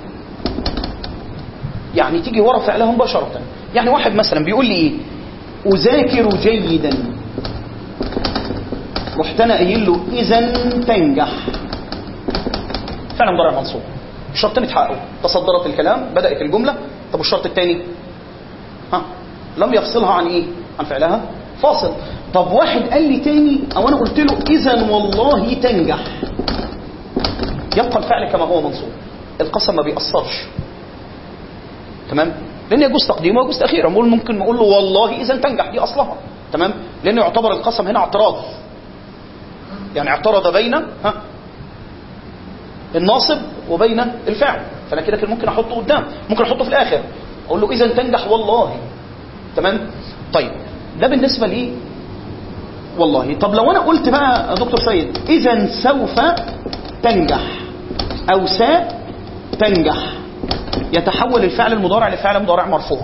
يعني تيجي ورا فعلها مباشره. يعني واحد مثلا بيقول لي ايه؟ اذاكر جيدا، رحت انا قايل له اذا تنجح، فعلا مضارع منصوب. الشرطين اتحققوا، تصدرت الكلام، بدات الجمله. طب والشرط الثاني؟ ها لم يفصلها عن ايه؟ عن فعلها فاصل. طب واحد قال لي تاني، او انا قلت له اذا والله تنجح، يبقى الفعل كما هو منصوب، القسم ما بيأثرش. تمام. لان يجوز تقديمه ويجوز تاخيره. ممكن نقول له والله اذا تنجح، دي اصلها. تمام. لانه يعتبر القسم هنا اعتراض، يعني اعترض بين ها الناصب وبين الفعل. فانا كده كده ممكن احطه قدام، ممكن احطه في الاخر، اقول له اذا تنجح والله. تمام. طيب ده بالنسبه لي والله. طب لو انا قلت بقى يا دكتور سيد اذا سوف تنجح او سا تنجح، يتحول الفعل المضارع لفعل مضارع مرفوع.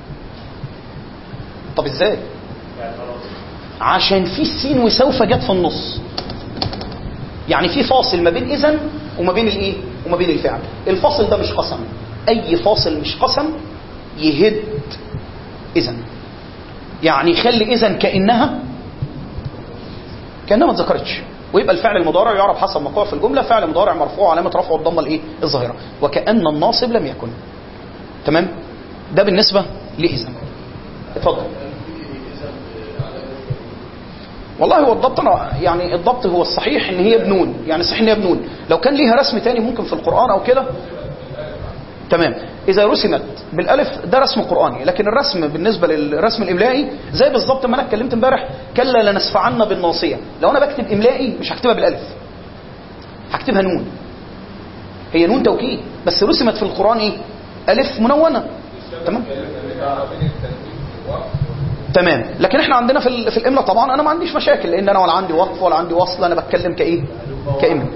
طب ازاي؟ عشان في السين وسوف جت في النص، يعني في فاصل ما بين اذن وما بين الايه وما بين الفعل. الفاصل ده مش قسم، اي فاصل مش قسم يهد اذن، يعني يخلي اذن كانها كانها ما اتذكرتش، ويبقى الفعل المضارع يعرف حسب موقعه في الجمله فعل مضارع مرفوع علامه رفعه الضمه الايه الظاهره، وكأن الناصب لم يكن. تمام. ده بالنسبه لاذن. اتفضل. والله هو الضبط، أنا يعني الضبط هو الصحيح ان هي بنون، يعني صحيح ان هي بنون. لو كان ليها رسم تاني ممكن في القرآن او كده تمام. اذا رسمت بالالف ده رسم قرآني، لكن الرسم بالنسبة للرسم الاملائي زي بالظبط ما انا اتكلمت امبارح، كلا لنسفعن بالناصية. لو انا بكتب املائي مش هكتبها بالالف، هكتبها نون. هي نون توكيد بس رسمت في القرآن ايه؟ الف منونة. تمام تمام. لكن احنا عندنا في في الاملاء طبعا انا ما عنديش مشاكل، لان انا ولا عندي وقف ولا عندي وصل، انا بتكلم كايه كامل.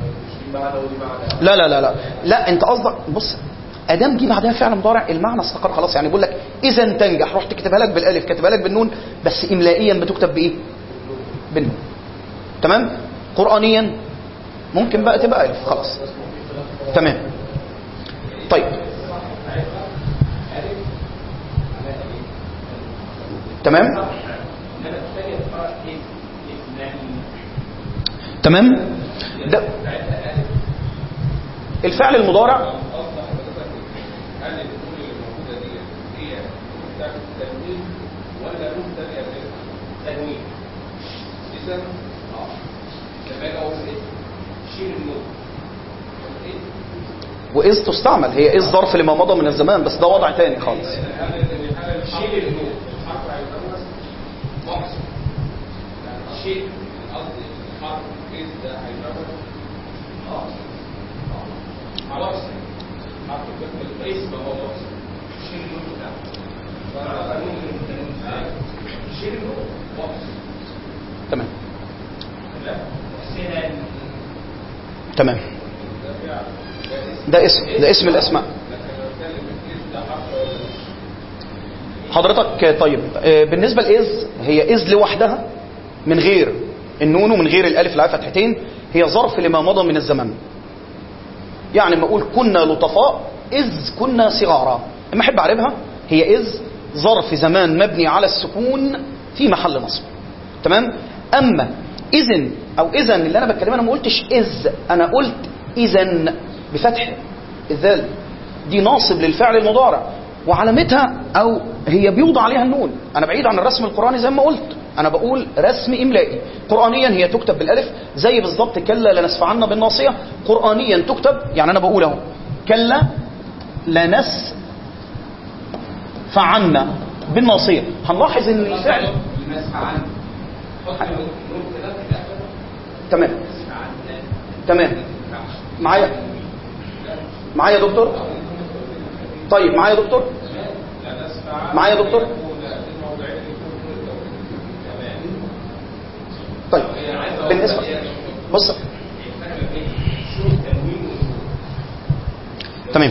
لا لا لا لا لا انت قصدك بص، ادام جه بعدها فعل مضارع المعنى استقر خلاص. يعني بقول لك اذا تنجح، رحت كاتبها لك بالالف كاتبها لك بالنون، بس املائيا بتكتب بايه؟ بالنون. تمام. قرانيا ممكن بقى تبقى الف خلاص. تمام. طيب تمام تمام. ده الفعل المضارع وإذ تستعمل، هي إذ ظرف لما مضى من الزمان، بس ده وضع تاني خالص. شيل النور شيء قصدي حرف كيس ده هيبقى اه اه خلاص حرف الكيس ما هو خلاص شيل النور بتاعه قانون شيل النور خلاص. تمام. تمام. ده اسم ده اسم الاسماء حضرتك. طيب بالنسبه لاذ، هي اذ لوحدها من غير النون ومن غير الالف اللي عليها فتحتين، هي ظرف لما مضى من الزمان. يعني لما اقول كنا لطفاء اذ كنا صغارا، اما احب اعربها هي اذ ظرف زمان مبني على السكون في محل نصب. تمام. اما اذن او اذن اللي انا بتكلمها، انا ما قلتش اذ، انا قلت اذن بفتح الذال، دي ناصب للفعل المضارع وعلامتها او هي بيوضع عليها النون. انا بعيد عن الرسم القرآني زي ما قلت، انا بقول رسم املائي. قرآنيا هي تكتب بالالف زي بالظبط كلا لنسفعن بالناصية. قرآنيا تكتب، يعني انا بقول اهو كلا لنسفعن بالناصية. هنلاحظ ان الفعل تمام تمام معايا معايا يا دكتور. طيب معايا يا دكتور معايا يا دكتور طيب بالنسبه بص تمام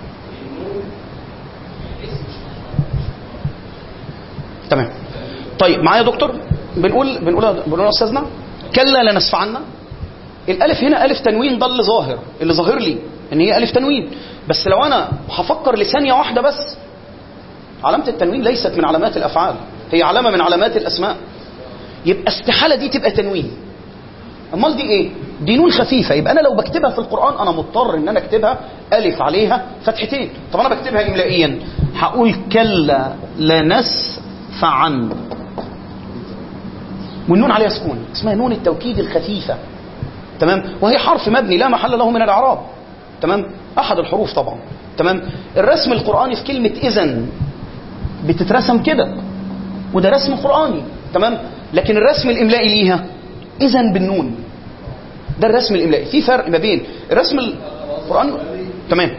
تمام طيب معايا يا دكتور. بنقول بنقول بنقول يا استاذنا كلا لنسفعن. الالف هنا الف تنوين، ده اللي ظاهر اللي ظاهر لي ان هي الف تنوين. بس لو انا هفكر لثانيه واحده بس، علامه التنوين ليست من علامات الافعال، هي علامه من علامات الاسماء. يبقى استحاله دي تبقى تنوين. امال دي ايه؟ دي نون خفيفه. يبقى انا لو بكتبها في القران انا مضطر ان انا اكتبها الف عليها فتحتين. طب انا بكتبها املائيا هقول كلا لنسفعن، والنون عليها سكون، اسمها نون التوكيد الخفيفه. تمام. وهي حرف مبني لا محل له من الاعراب. تمام. احد الحروف طبعا. تمام. الرسم القراني في كلمه اذن بتترسم كده، وده رسم قراني. تمام. لكن الرسم الاملائي ليها اذن بالنون، ده الرسم الاملائي. في فرق ما بين الرسم القراني. تمام.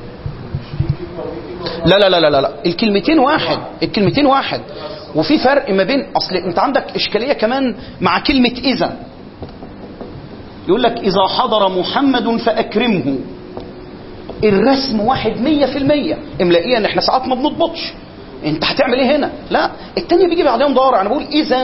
لا لا لا لا لا الكلمتين واحد، الكلمتين واحد. وفي فرق ما بين، اصل انت عندك اشكاليه كمان مع كلمه اذا. يقول لك اذا حضر محمد فاكرمه. الرسم واحد مية في المية املائيا. احنا ساعات ما بنضبطش انت هتعمل ايه هنا. لا، التانية بيجي بعدها مضارع. انا بقول اذا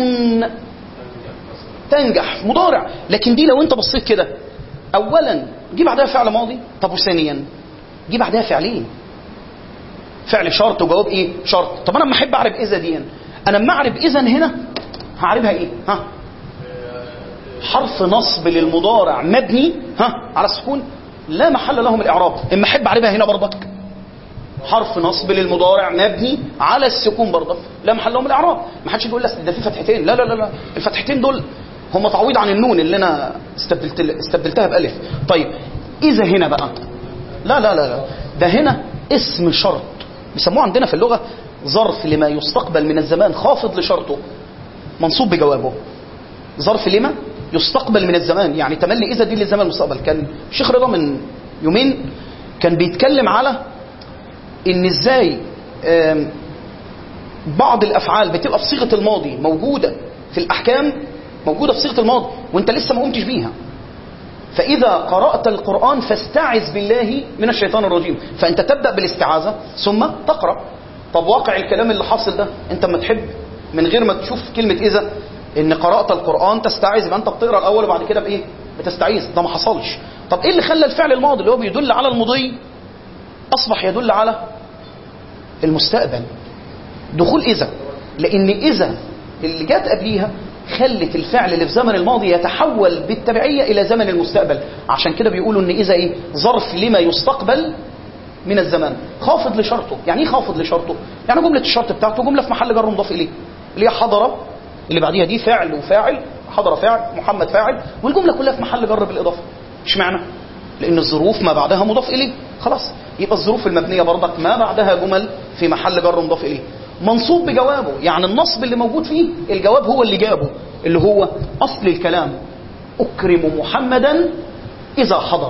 تنجح مضارع. لكن دي لو انت بصيت كده، اولا جي بعدها فعل ماضي، طب وثانيا جي بعدها فعلين، فعل شرط وجواب ايه شرط. طب انا لما احب اعرب اذا دي، انا لما اعرب اذا هنا هعربها ايه؟ ها حرف نصب للمضارع مبني ها على السكون لا محل له من الاعراب. اما احب اعربها هنا برضك حرف نصب للمضارع مبني على السكون برضك لا محل له من الاعراب. ما حدش يقول لك ده في فتحتين، لا لا لا لا الفتحتين دول هم تعويض عن النون اللي انا استبدلت استبدلتها بالف. طيب اذا هنا بقى لا لا لا لا ده هنا اسم شرط، بيسموه عندنا في اللغه ظرف لما يستقبل من الزمان خافض لشرطه منصوب بجوابه. ظرف لما يستقبل من الزمان، يعني تملي اذا دي للزمان المستقبل. كان الشيخ رضا من يومين كان بيتكلم على ان ازاي بعض الافعال بتبقى في صيغه الماضي موجوده في الاحكام، موجوده في صيغه الماضي وانت لسه ما قمتش بيها. فاذا قرات القران فاستعذ بالله من الشيطان الرجيم، فانت تبدا بالاستعاذه ثم تقرا. طب واقع الكلام اللي حاصل ده، انت ما تحب من غير ما تشوف كلمه اذا ان قرات القران تستعيذ، يبقى انت بتقرا الاول وبعد كده بايه بتستعيذ. ده ما حصلش. طب ايه اللي خلى الفعل الماضي اللي هو بيدل على المضي اصبح يدل على المستقبل؟ دخول اذا، لان اذا اللي جات قبليها خلت الفعل اللي في زمن الماضي يتحول بالتبعيه الى زمن المستقبل. عشان كده بيقولوا ان اذا ايه ظرف لما يستقبل من الزمان خافض لشرطه. يعني ايه خافض لشرطه؟ يعني جمله الشرط بتاعته جمله في محل جر مضاف اليه، اللي هي حضر اللي بعديها دي فاعل وفاعل، حضر فاعل محمد فاعل، والجمله كلها في محل جر بالاضافه. اشمعنى؟ لان الظروف ما بعدها مضاف اليه. خلاص يبقى الظروف المبنيه برضك ما بعدها جمل في محل جر مضاف اليه منصوب بجوابه. يعني النصب اللي موجود فيه الجواب هو اللي جابه، اللي هو اصل الكلام اكرم محمدا اذا حضر.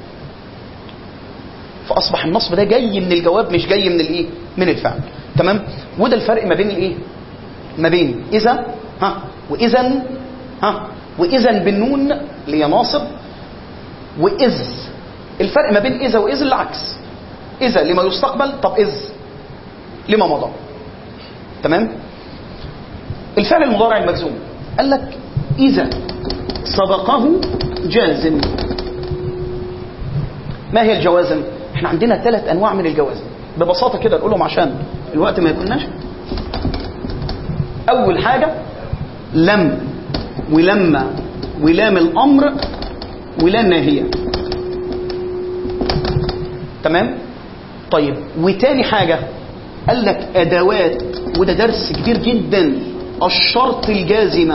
فاصبح النصب ده جاي من الجواب مش جاي من الايه من الفعل. تمام. وده الفرق ما بين الايه ما بين اذا ها واذا ها وإذا بالنون اللي هي ناصب، وإذ. الفرق ما بين إذا وإذ العكس، إذا لما يستقبل، طب إذ لما مضى. تمام. الفعل المضارع المجزوم قال لك إذا سبقه جازم. ما هي الجوازم؟ احنا عندنا ثلاث أنواع من الجوازم ببساطة كده نقولهم عشان الوقت ما يكونناش. أول حاجة لم ولما ولام الأمر ولام ناهية. تمام. طيب وتاني حاجة قال لك أدوات، وده درس كبير جدا، الشرط الجازمة.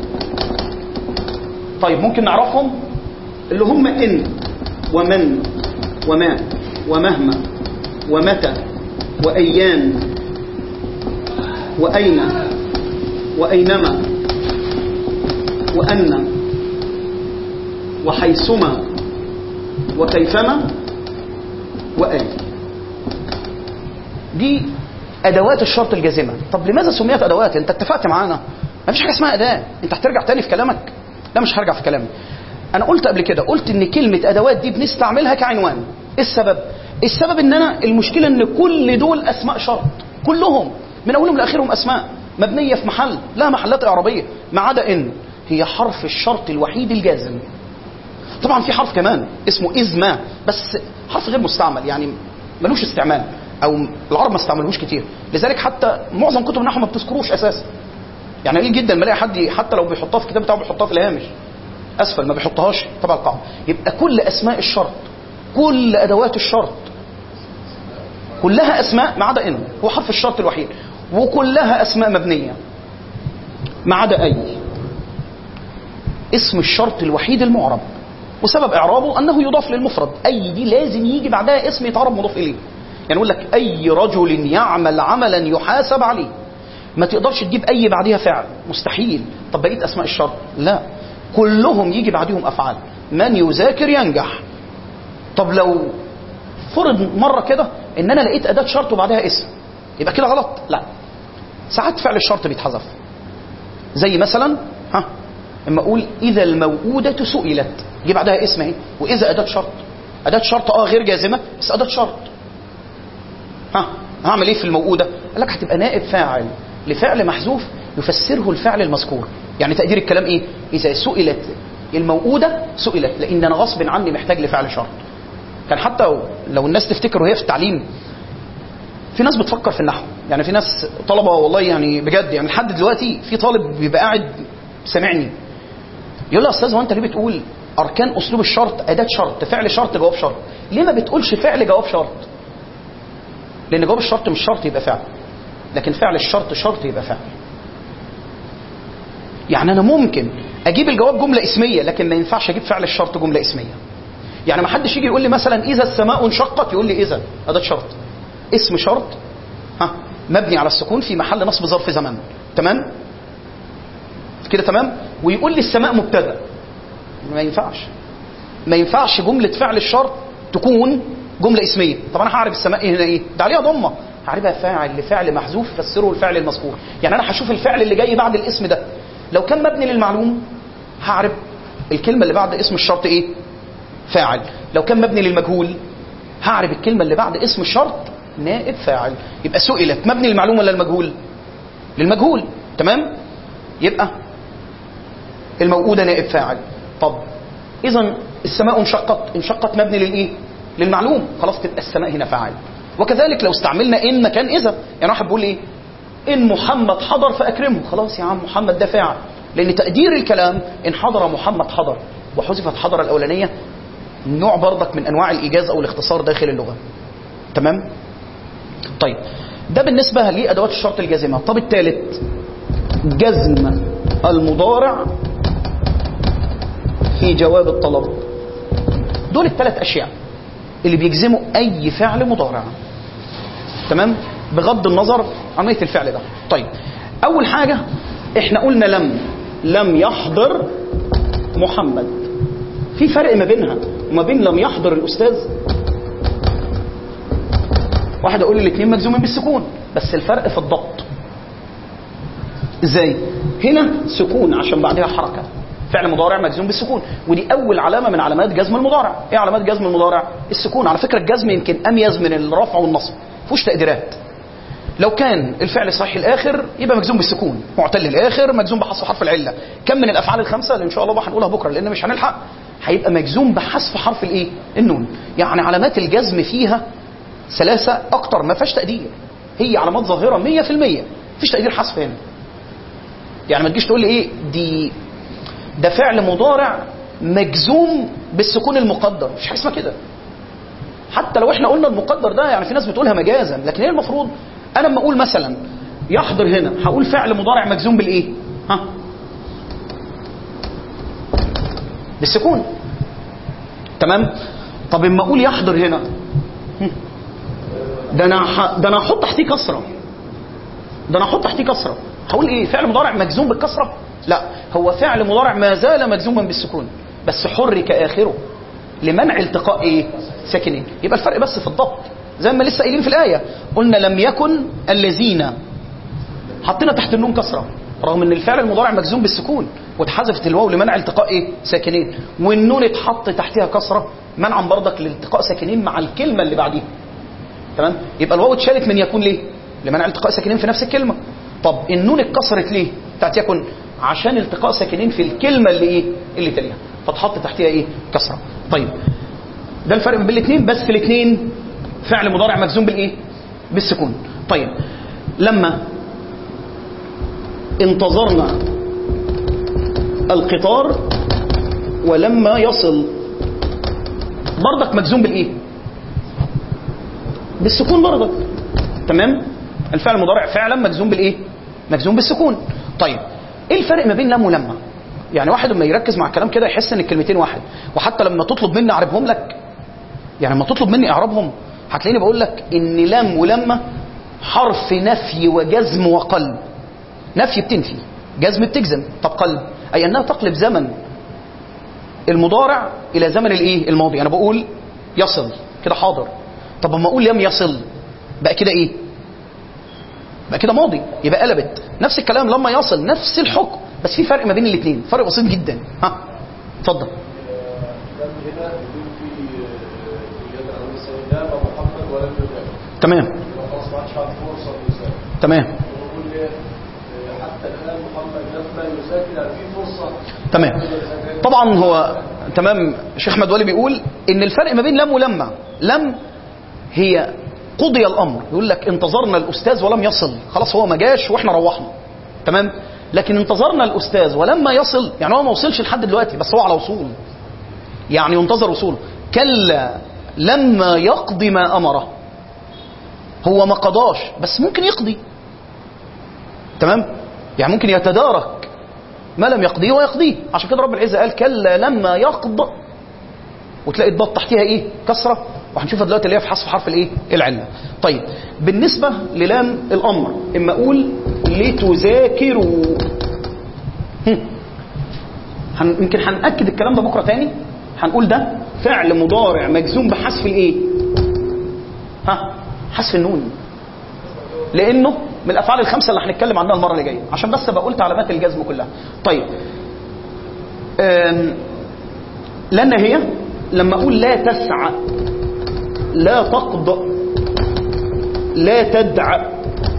طيب ممكن نعرفهم اللي هم إن ومن وما ومهما ومتى وأيان وأين وأينما وأن وحيثما وكيفما وأي. دي أدوات الشرط الجازمة. طب لماذا سميت أدوات؟ أنت اتفقت معانا ما فيش حاجة اسمها أداة. أنت هترجع تاني في كلامك؟ لا مش هرجع في كلامي. أنا قلت قبل كده، قلت إن كلمة أدوات دي بنستعملها كعنوان. إيه السبب؟ السبب إن أنا المشكلة إن كل دول أسماء شرط، كلهم من أولهم لآخرهم أسماء مبنية في محل لا محلات إعرابية، ما عدا إن هي حرف الشرط الوحيد الجازم. طبعا في حرف كمان اسمه إذ ما، بس حرف غير مستعمل، يعني ملوش استعمال، أو العرب ما استعملوش كتير، لذلك حتى معظم كتب النحو ما بتذكروش أساسا. يعني قليل جدا ما الاقي حد حتى لو بيحطها في الكتاب بتاعه بيحطها في الهامش أسفل، ما بيحطهاش تبع القاعدة. يبقى كل أسماء الشرط، كل أدوات الشرط كلها أسماء ما عدا إن، هو حرف الشرط الوحيد، وكلها أسماء مبنية ما عدا أي. اسم الشرط الوحيد المعرب، وسبب إعرابه أنه يضاف للمفرد. أي دي لازم يجي بعدها اسم يتعرب مضاف إليه. يعني يقول لك أي رجل يعمل عملا يحاسب عليه، ما تقدرش تجيب أي بعدها فعل، مستحيل. طب بقيت أسماء الشرط لا، كلهم يجي بعدهم أفعال. من يذاكر ينجح. طب لو فرض مرة كده إن أنا لقيت أداة شرط وبعدها اسم، يبقى كده غلط؟ لا، ساعات فعل الشرط بيتحذف. زي مثلا ها اما اقول اذا الموءودة سئلت، جه بعدها اسم اهي، واذا اداة شرط. اداة شرط اه غير جازمة بس اداة شرط. ها هعمل ايه في الموءودة؟ قال لك هتبقى نائب فاعل لفعل محذوف يفسره الفعل المذكور. يعني تقدير الكلام ايه؟ اذا سئلت الموءودة سئلت، لان انا غصب عني محتاج لفعل شرط. كان حتى لو الناس تفتكر وهي في التعليم، في ناس بتفكر في النحو، يعني في ناس طلبة والله يعني بجد، يعني لحد دلوقتي في طالب بيبقى قاعد سامعني يقول له يا استاذ هو انت ليه بتقول اركان اسلوب الشرط اداه شرط فعل شرط جواب شرط، ليه ما بتقولش فعل جواب شرط؟ لان جواب الشرط مش شرط يبقى فعل، لكن فعل الشرط شرط يبقى فعل. يعني انا ممكن اجيب الجواب جمله اسميه، لكن ما ينفعش اجيب فعل الشرط جمله اسميه. يعني ما حدش يجي يقول لي مثلا اذا السماء انشقت يقول لي اذا اداه شرط، اسم شرط ها مبني على السكون في محل نصب ظرف زمان. تمام كده؟ تمام. ويقول لي السماء مبتدا، ما ينفعش. ما ينفعش جمله فعل الشرط تكون جمله اسميه. طب انا هعرف السماء هنا ايه؟ ده عليها ضمه، هعرفها فاعل لفعل محذوف فسره الفعل المذكور. يعني انا هشوف الفعل اللي جاي بعد الاسم ده، لو كان مبني للمعلوم هعرف الكلمه اللي بعد اسم الشرط ايه؟ فاعل. لو كان مبني للمجهول هعرف الكلمه اللي بعد اسم الشرط نائب فاعل. يبقى سئلت مبني للمعلوم ولا المجهول؟ للمجهول. تمام. يبقى الموءودة نائب فاعل. طب اذا السماء انشقت، انشقت مبني للايه؟ للمعلوم، خلاص تبقى السماء هنا فاعل. وكذلك لو استعملنا ان مكان اذا، يعني واحد بيقول ايه؟ ان محمد حضر فاكرمه، خلاص يا عم محمد ده فاعل، لان تقدير الكلام ان حضر محمد حضر، وحذفت حضر الاولانيه، نوع برضك من انواع الايجاز او الاختصار داخل اللغه. تمام. طيب ده بالنسبه لادوات الشرط الجازمه. طب الثالث جزم المضارع في جواب الطلب. دول الثلاث اشياء اللي بيجزموا اي فعل مضارع. تمام. بغض النظر عن نية الفعل ده. طيب اول حاجه احنا قلنا لم لم يحضر محمد. في فرق ما بينها وما بين لم يحضر الاستاذ؟ واحد اقول الاثنين مجزومين بالسكون، بس الفرق في الضبط. ازاي؟ هنا سكون عشان بعدها حركه، فعل مضارع مجزوم بالسكون، ودي اول علامه من علامات جزم المضارع. ايه علامات جزم المضارع؟ السكون. على فكره الجزم يمكن اميز من الرفع والنصب، مفيهوش تقديرات. لو كان الفعل صحيح الاخر يبقى مجزوم بالسكون، معتل الاخر مجزوم بحذف حرف العله. كم من الافعال الخمسه اللي ان شاء الله هنقولها بكره لان مش هنلحق، هيبقى مجزوم بحذف حرف الايه؟ النون. يعني علامات الجزم فيها ثلاثه اكتر، ما فيهاش تقدير، هي علامات ظاهره مية في المية، مفيش تقدير حذف هنا. يعني ما تجيش تقول لي ايه دي ده فعل مضارع مجزوم بالسكون المقدر، مفيش حاجه اسمها كده. حتى لو احنا قلنا المقدر ده يعني في ناس بتقولها مجازا، لكن هي المفروض انا لما اقول مثلا يحضر هنا هقول فعل مضارع مجزوم بالايه؟ ها؟ بالسكون. تمام؟ طب اما اقول يحضر هنا ده انا ح... ده انا احط تحتيه كسره. ده انا احط تحتيه كسره. هقول ايه؟ فعل مضارع مجزوم بالكسره؟ لا، هو فعل مضارع ما زال مجزوما بالسكون بس حرك اخره لمنع التقاء ايه؟ ساكنين. يبقى الفرق بس في الضبط، زي ما لسه قايلين في الايه، قلنا لم يكن الذين، حطينا تحت النون كسره رغم ان الفعل المضارع مجزوم بالسكون واتحذفت الواو لمنع التقاء ايه؟ ساكنين، والنون اتحط تحتها كسره منعا برضك لالتقاء ساكنين مع الكلمه اللي بعديها. تمام؟ يبقى الواو اتشالت من يكون ليه؟ لمنع التقاء ساكنين في نفس الكلمه. طب النون اتكسرت ليه بتاعت يكن؟ عشان التقاء ساكنين في الكلمه اللي ايه؟ اللي تليها، فتحط تحتها ايه؟ كسره. طيب ده الفرق بين الاثنين، بس الاثنين فعل مضارع مجزوم بالايه؟ بالسكون. طيب لما انتظرنا القطار ولما يصل برضك مجزوم بالايه؟ بالسكون برضك. تمام؟ الفعل المضارع فعلا مجزوم بالايه؟ مجزوم بالسكون. طيب ايه الفرق ما بين لم ولما؟ يعني واحد لما يركز مع الكلام كده يحس ان الكلمتين واحد، وحتى لما تطلب مني اعربهم لك، يعني لما تطلب مني اعربهم هتلاقيني بقول لك ان لم ولما حرف نفي وجزم وقلب. نفي بتنفي، جزم بتجزم. طب قلب اي انها تقلب زمن المضارع الى زمن الايه؟ الماضي. انا بقول يصل كده حاضر، طب لما اقول لم يصل بقى كده ايه؟ بقى كده ماضي، يبقى قلبت. نفس الكلام لما يصل نفس الحكم، بس في فرق ما بين الاثنين، فرق بسيط جدا. ها اتفضل. تمام تمام تمام. طبعا هو تمام. شيخ احمد ولي بيقول ان الفرق ما بين لم ولما، لم هي قضي الامر، يقول لك انتظرنا الاستاذ ولم يصل، خلاص هو ما جاش واحنا روحنا. تمام؟ لكن انتظرنا الاستاذ ولما يصل يعني هو ما وصلش لحد دلوقتي بس هو على وصول، يعني ينتظر وصوله. كلا لما يقضي ما امره، هو ما قضاش بس ممكن يقضي. تمام؟ يعني ممكن يتدارك ما لم يقضيه ويقضيه. عشان كده رب العزة قال كلا لما يقض، وتلاقي الضاد تحتها ايه؟ كسره، وهنشوفها دلوقتي اللي هي في حذف حرف الايه؟ العله. طيب بالنسبه للام الامر اما اقول لتذاكروا، يمكن هنأكد الكلام ده بكره تاني، هنقول ده فعل مضارع مجزوم بحذف الايه؟ ها؟ حذف النون، لانه من الافعال الخمسه اللي هنتكلم عنها المره اللي جايه، عشان بس ابقى قلت علامات الجزم كلها. طيب لان هي لما اقول لا تسعى، لا تقض، لا تدع،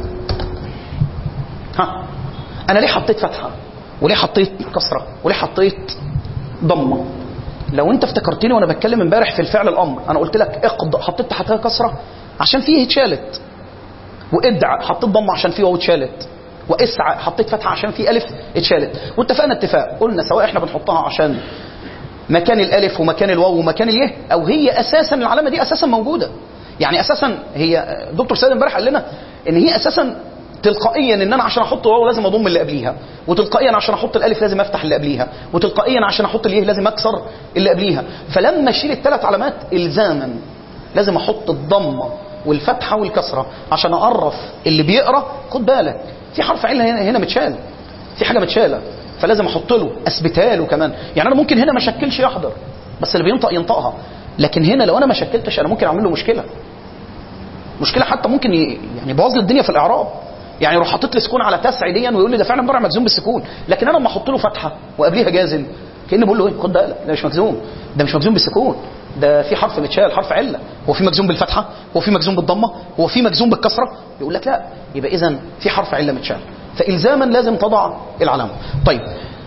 ها انا ليه حطيت فتحه وليه حطيت كسره وليه حطيت ضمه؟ لو انت افتكرتني وانا بتكلم امبارح في الفعل الامر انا قلت لك اقض حطيت تحتها كسره عشان فيه اتشالت، وادع حطيت ضمه عشان فيه واو اتشالت، واسعى حطيت فتحه عشان فيه الف اتشالت. واتفقنا اتفاق قلنا سواء احنا بنحطها عشان مكان الالف ومكان الواو ومكان اليه، او هي اساسا العلامه دي اساسا موجوده. يعني اساسا هي دكتور سيد امبارح قال لنا ان هي اساسا تلقائيا ان انا عشان احط واو لازم اضم اللي قبليها، وتلقائيا عشان احط الالف لازم افتح اللي قبليها، وتلقائيا عشان احط اليه لازم اكسر اللي قبليها. فلما اشيل الثلاث علامات الزاما لازم احط الضمه والفتحه والكسره عشان اعرف اللي بيقرا خد بالك في حرف عين هنا, هنا متشال، في حاجه متشاله، فلازم احط له اثبتها له كمان. يعني انا ممكن هنا ما اشكلش يحضر بس اللي بينطق ينطقها، لكن هنا لو انا ما شكلتش انا ممكن اعمل له مشكله، مشكله حتى ممكن يعني يبوظ لي الدنيا في الاعراب. يعني يروح حاطط لي سكون على تسع ديا ويقول لي ده فعلا مضارع مجزوم بالسكون، لكن انا لما احط له فتحه وقبليها جازم كاني بقول له ايه خد بالك ده مش مجزوم، ده مش مجزوم بالسكون، ده في حرف متشال حرف عله. هو في مجزوم بالفتحه؟ هو في مجزوم بالضمه؟ هو في مجزوم بالكسره؟ يقول لك لا، يبقى اذا في حرف عله متشال، فالزاما لازم تضع العلامه. طيب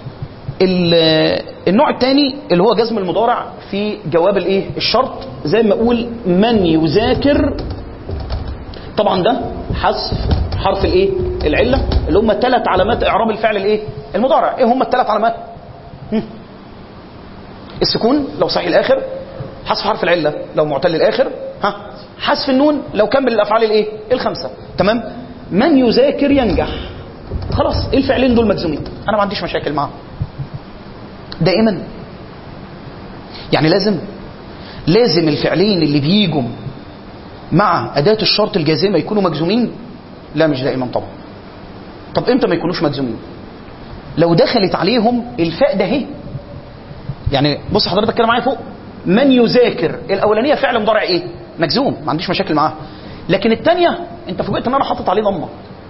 النوع الثاني اللي هو جزم المضارع في جواب الايه الشرط، زي ما اقول من يذاكر، طبعا ده حذف حرف الايه العله اللي هم ثلاث علامات اعراب الفعل الايه المضارع. ايه هم الثلاث علامات؟ السكون لو صحيح الاخر، حذف حرف العله لو معتل الاخر، ها حذف النون لو كان من الافعال الايه الخمسه. تمام. من يذاكر ينجح، خلاص الفعلين دول مجزومين، انا ما عنديش مشاكل معاهم دائما. يعني لازم لازم الفعلين اللي بيجوا مع اداه الشرط الجازمه يكونوا مجزومين؟ لا مش دائما طبعا. طب امتى ما يكونوش مجزومين؟ لو دخلت عليهم الفاء ده اهي. يعني بص حضرتك كده معايا فوق، من يذاكر الاولانيه فعل مضارع ايه مجزوم، ما عنديش مشاكل معاها، لكن الثانيه انت فوجئت ان انا حاطط عليه ضمه،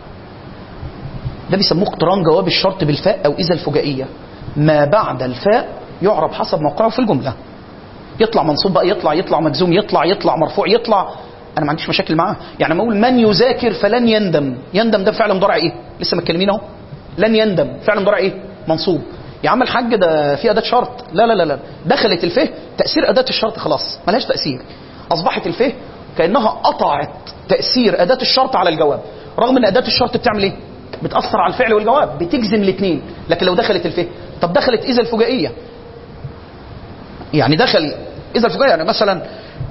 ده بيسموه اقتران جواب الشرط بالفاء او اذا الفجائيه. ما بعد الفاء يعرب حسب موقعه في الجمله، يطلع منصوب بقى، يطلع يطلع مجزوم، يطلع يطلع مرفوع، يطلع، انا ما عنديش مشاكل معاه. يعني ما اقول من يذاكر فلن يندم، يندم ده فعل مضارع ايه لسه متكلمين اهو، لن يندم فعل مضارع ايه منصوب. يا عم الحاج ده في اداه شرط، لا لا لا لا، دخلت الفه تاثير اداه الشرط خلاص ملهاش تاثير، اصبحت الفه كانها قطعت تاثير اداه الشرط على الجواب، رغم ان اداه الشرط بتعمل ايه بتاثر على الفعل والجواب، بتجزم الاثنين. لكن لو دخلت الفه، طب دخلت اذا الفجائيه، يعني دخل اذا الفجائيه، يعني مثلا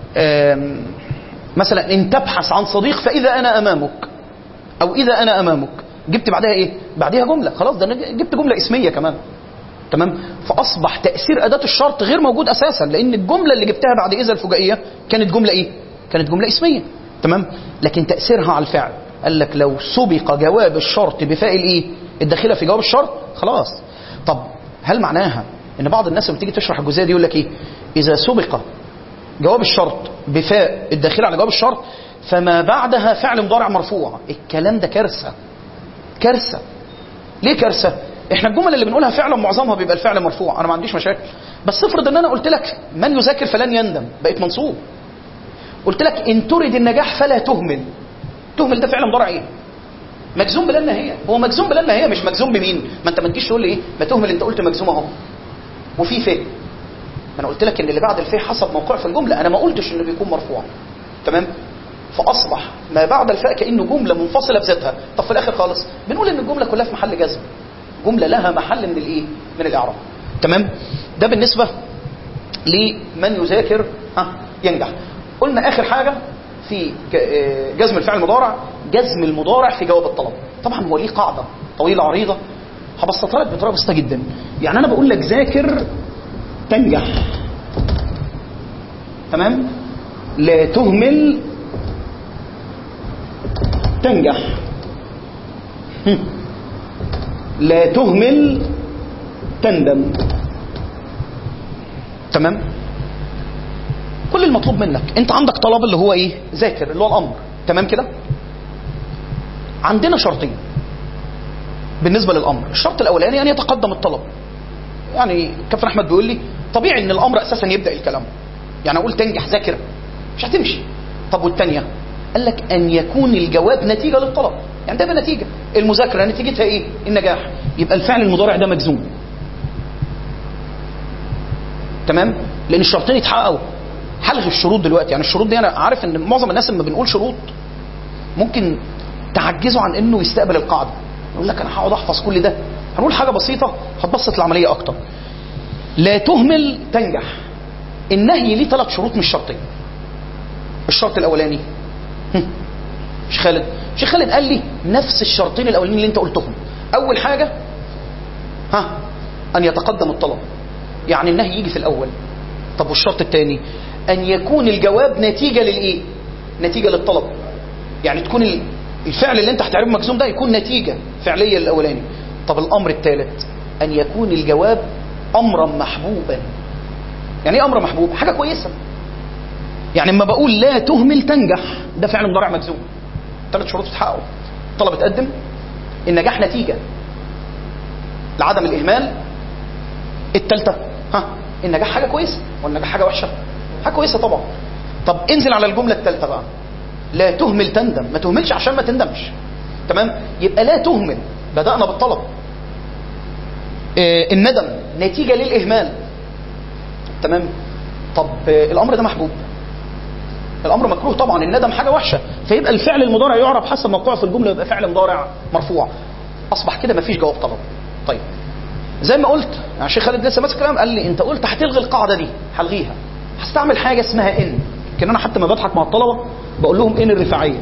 مثلا ان تبحث عن صديق فاذا انا امامك، او اذا انا امامك، جبت بعدها ايه بعدها جمله، خلاص ده انا جبت جمله اسميه كمان. تمام. فاصبح تاثير اداه الشرط غير موجود اساسا، لان الجمله اللي جبتها بعد اذا الفجائيه كانت جمله ايه كانت جمله اسميه. تمام. لكن تاثيرها على الفعل، قال لك لو سبق جواب الشرط بفاء الايه الداخله في جواب الشرط خلاص. طب هل معناها ان بعض الناس لما تيجي تشرح الجزئيه دي يقول لك ايه اذا سبق جواب الشرط بفاء الداخله على جواب الشرط فما بعدها فعل مضارع مرفوع؟ الكلام ده كارثه كارثه. ليه كارثه؟ احنا الجمل اللي بنقولها فعلا معظمها بيبقى الفعل مرفوع، انا ما عنديش مشاكل، بس افرض ان انا قلت لك من يذاكر فلن يندم، بقيت منصوب. قلت لك ان تريد النجاح فلا تهمل، تهمل ده فعل مضارع ايه مجزوم بلا نهايه، هو مجزوم بلا نهايه مش مجزوم بمين. ما انت ما تجيش تقول لي ايه ما تهمل، انت قلت مجزوم اهو وفي فاء، انا قلت لك ان اللي بعد الفاء حسب موقعه في الجمله، انا ما قلتش انه بيكون مرفوع. تمام. فاصبح ما بعد الفاء كانه جمله منفصله بذاتها. طب في الاخر خالص بنقول ان الجمله كلها في محل جزم، جمله لها محل من الايه من الاعراب. تمام. ده بالنسبه لمن يذاكر ها ينجح. قلنا اخر حاجه في جزم الفعل المضارع، جزم المضارع في جواب الطلب. طبعا هو ليه قاعده طويله عريضه، هبسطها لك بطريقه بسيطه جدا. يعني انا بقول لك ذاكر تنجح، تمام، لا تهمل تنجح، لا تهمل تندم. تمام. كل المطلوب منك انت عندك طلب اللي هو ايه ذاكر اللي هو الامر. تمام كده. عندنا شرطين بالنسبه للامر. الشرط الاولاني ان يتقدم الطلب، يعني كابتن احمد بيقول لي طبيعي ان الامر اساسا يبدا الكلام، يعني اقول تنجح ذاكر مش هتمشي. طب والثانيه قال لك ان يكون الجواب نتيجه للطلب، يعني ده بنتيجه المذاكره نتيجتها ايه النجاح، يبقى الفعل المضارع ده مجزوم. تمام. لان الشرطين يتحققوا. هلغي الشروط دلوقتي، يعني الشروط دي انا عارف ان معظم الناس لما بنقول شروط ممكن تعجزوا عن انه يستقبل القاعده، يقول لك انا هقعد احفظ كل ده. هنقول حاجه بسيطه هتبسط العمليه اكتر. لا تهمل تنجح، النهي ليه ثلاث شروط مش شرطين. الشرط الاولاني مش خالد مش خالد قال لي نفس الشرطين الاولانيين اللي انت قلتهم. اول حاجه ها ان يتقدم الطلب، يعني النهي يجي في الاول. طب والشرط الثاني ان يكون الجواب نتيجه للايه نتيجه للطلب، يعني تكون الفعل اللي انت هتعرفه مجزوم ده يكون نتيجه فعليه للاولاني. طب الامر الثالث ان يكون الجواب امرا محبوبا. يعني ايه امر محبوب؟ حاجه كويسه. يعني اما بقول لا تهمل تنجح ده فعل مضارع مجزوم، ثلاث شروط اتحققوا. الطلب اتقدم، النجاح نتيجة لعدم الإهمال. التالتة ها النجاح حاجة كويسة والنجاح حاجة وحشة؟ حاجة كويسة طبعا. طب انزل على الجملة التالتة بقى، لا تهمل تندم. ما تهملش عشان ما تندمش، تمام؟ يبقى لا تهمل، بدأنا بالطلب. آه الندم نتيجة للإهمال، تمام؟ طب آه الأمر ده محبوب، الأمر مكروه طبعا، الندم حاجة وحشة، فيبقى الفعل المضارع يعرب حسب موقعه في الجملة، يبقى فعل مضارع مرفوع. أصبح كده مفيش جواب طلب. طيب زي ما قلت يعني الشيخ خالد لسه ماسك كلام، قال لي انت قلت هتلغي القاعده دي، هلغيها، هستعمل حاجه اسمها ان. كان انا حتى ما بضحك مع الطلبه بقول لهم ان الرفاعيه،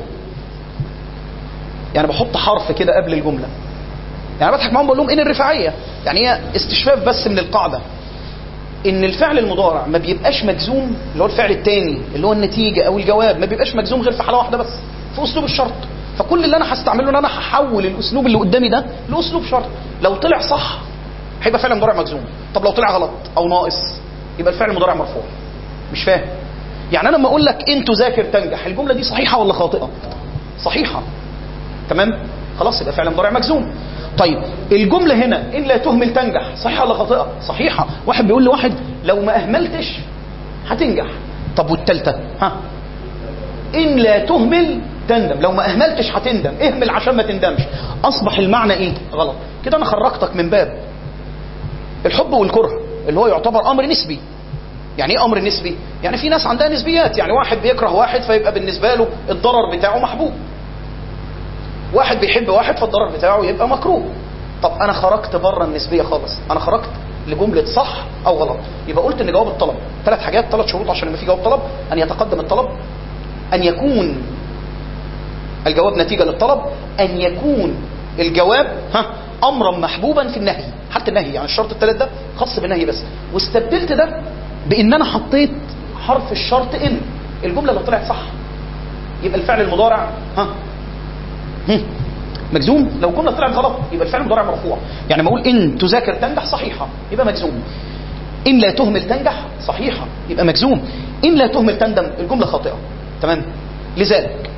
يعني بحط حرف كده قبل الجمله، يعني بضحك معاهم بقول لهم ان الرفاعيه، يعني هي استشفاف بس من القاعده ان الفعل المضارع ما بيبقاش مجزوم، اللي هو الفعل الثاني اللي هو النتيجه او الجواب، ما بيبقاش مجزوم غير في حاله واحده بس، في اسلوب الشرط. فكل اللي انا هستعمله ان انا هحول الاسلوب اللي قدامي ده لاسلوب شرط. لو طلع صح هيبقى فعل مضارع مجزوم، طب لو طلع غلط او ناقص يبقى الفعل المضارع مرفوع. مش فاهم؟ يعني انا لما اقول لك ان تذاكر تنجح، الجمله دي صحيحه ولا خاطئه؟ صحيحه، تمام؟ خلاص يبقى فعل مضارع مجزوم. طيب الجمله هنا ان لا تهمل تنجح، صحيحه ولا خاطئه؟ صحيحه. واحد بيقول لواحد لو ما اهملتش هتنجح. طب والثالثه ها ان لا تهمل تندم، لو ما اهملتش هتندم، اهمل عشان ما تندمش. اصبح المعنى ايه؟ غلط. كده انا خرجتك من باب الحب والكره اللي هو يعتبر امر نسبي. يعني ايه امر نسبي؟ يعني في ناس عندها نسبيات، يعني واحد بيكره واحد فيبقى بالنسبه له الضرر بتاعه محبوب، واحد بيحب واحد فالضرر بتاعه يبقى مكروه. طب انا خرجت بره النسبيه خالص، انا خرجت لجمله صح او غلط. يبقى قلت ان جواب الطلب ثلاث حاجات، ثلاث شروط عشان يبقى في جواب طلب: ان يتقدم الطلب، ان يكون الجواب نتيجه للطلب، ان يكون الجواب ها امرا محبوبا في النهي. حتى النهي يعني الشرط الثالث ده خاص بالنهي بس، واستبدلت ده بان انا حطيت حرف الشرط ان. الجمله اللي طلعت صح يبقى الفعل المضارع ها هم. مجزوم. لو الجمله طلعت غلط يبقى الفعل المضارع مرفوع. يعني ما اقول ان تذاكر تنجح صحيحه يبقى مجزوم، ان لا تهمل تنجح صحيحه يبقى مجزوم، ان لا تهمل تندم الجمله خاطئه، تمام؟ لذلك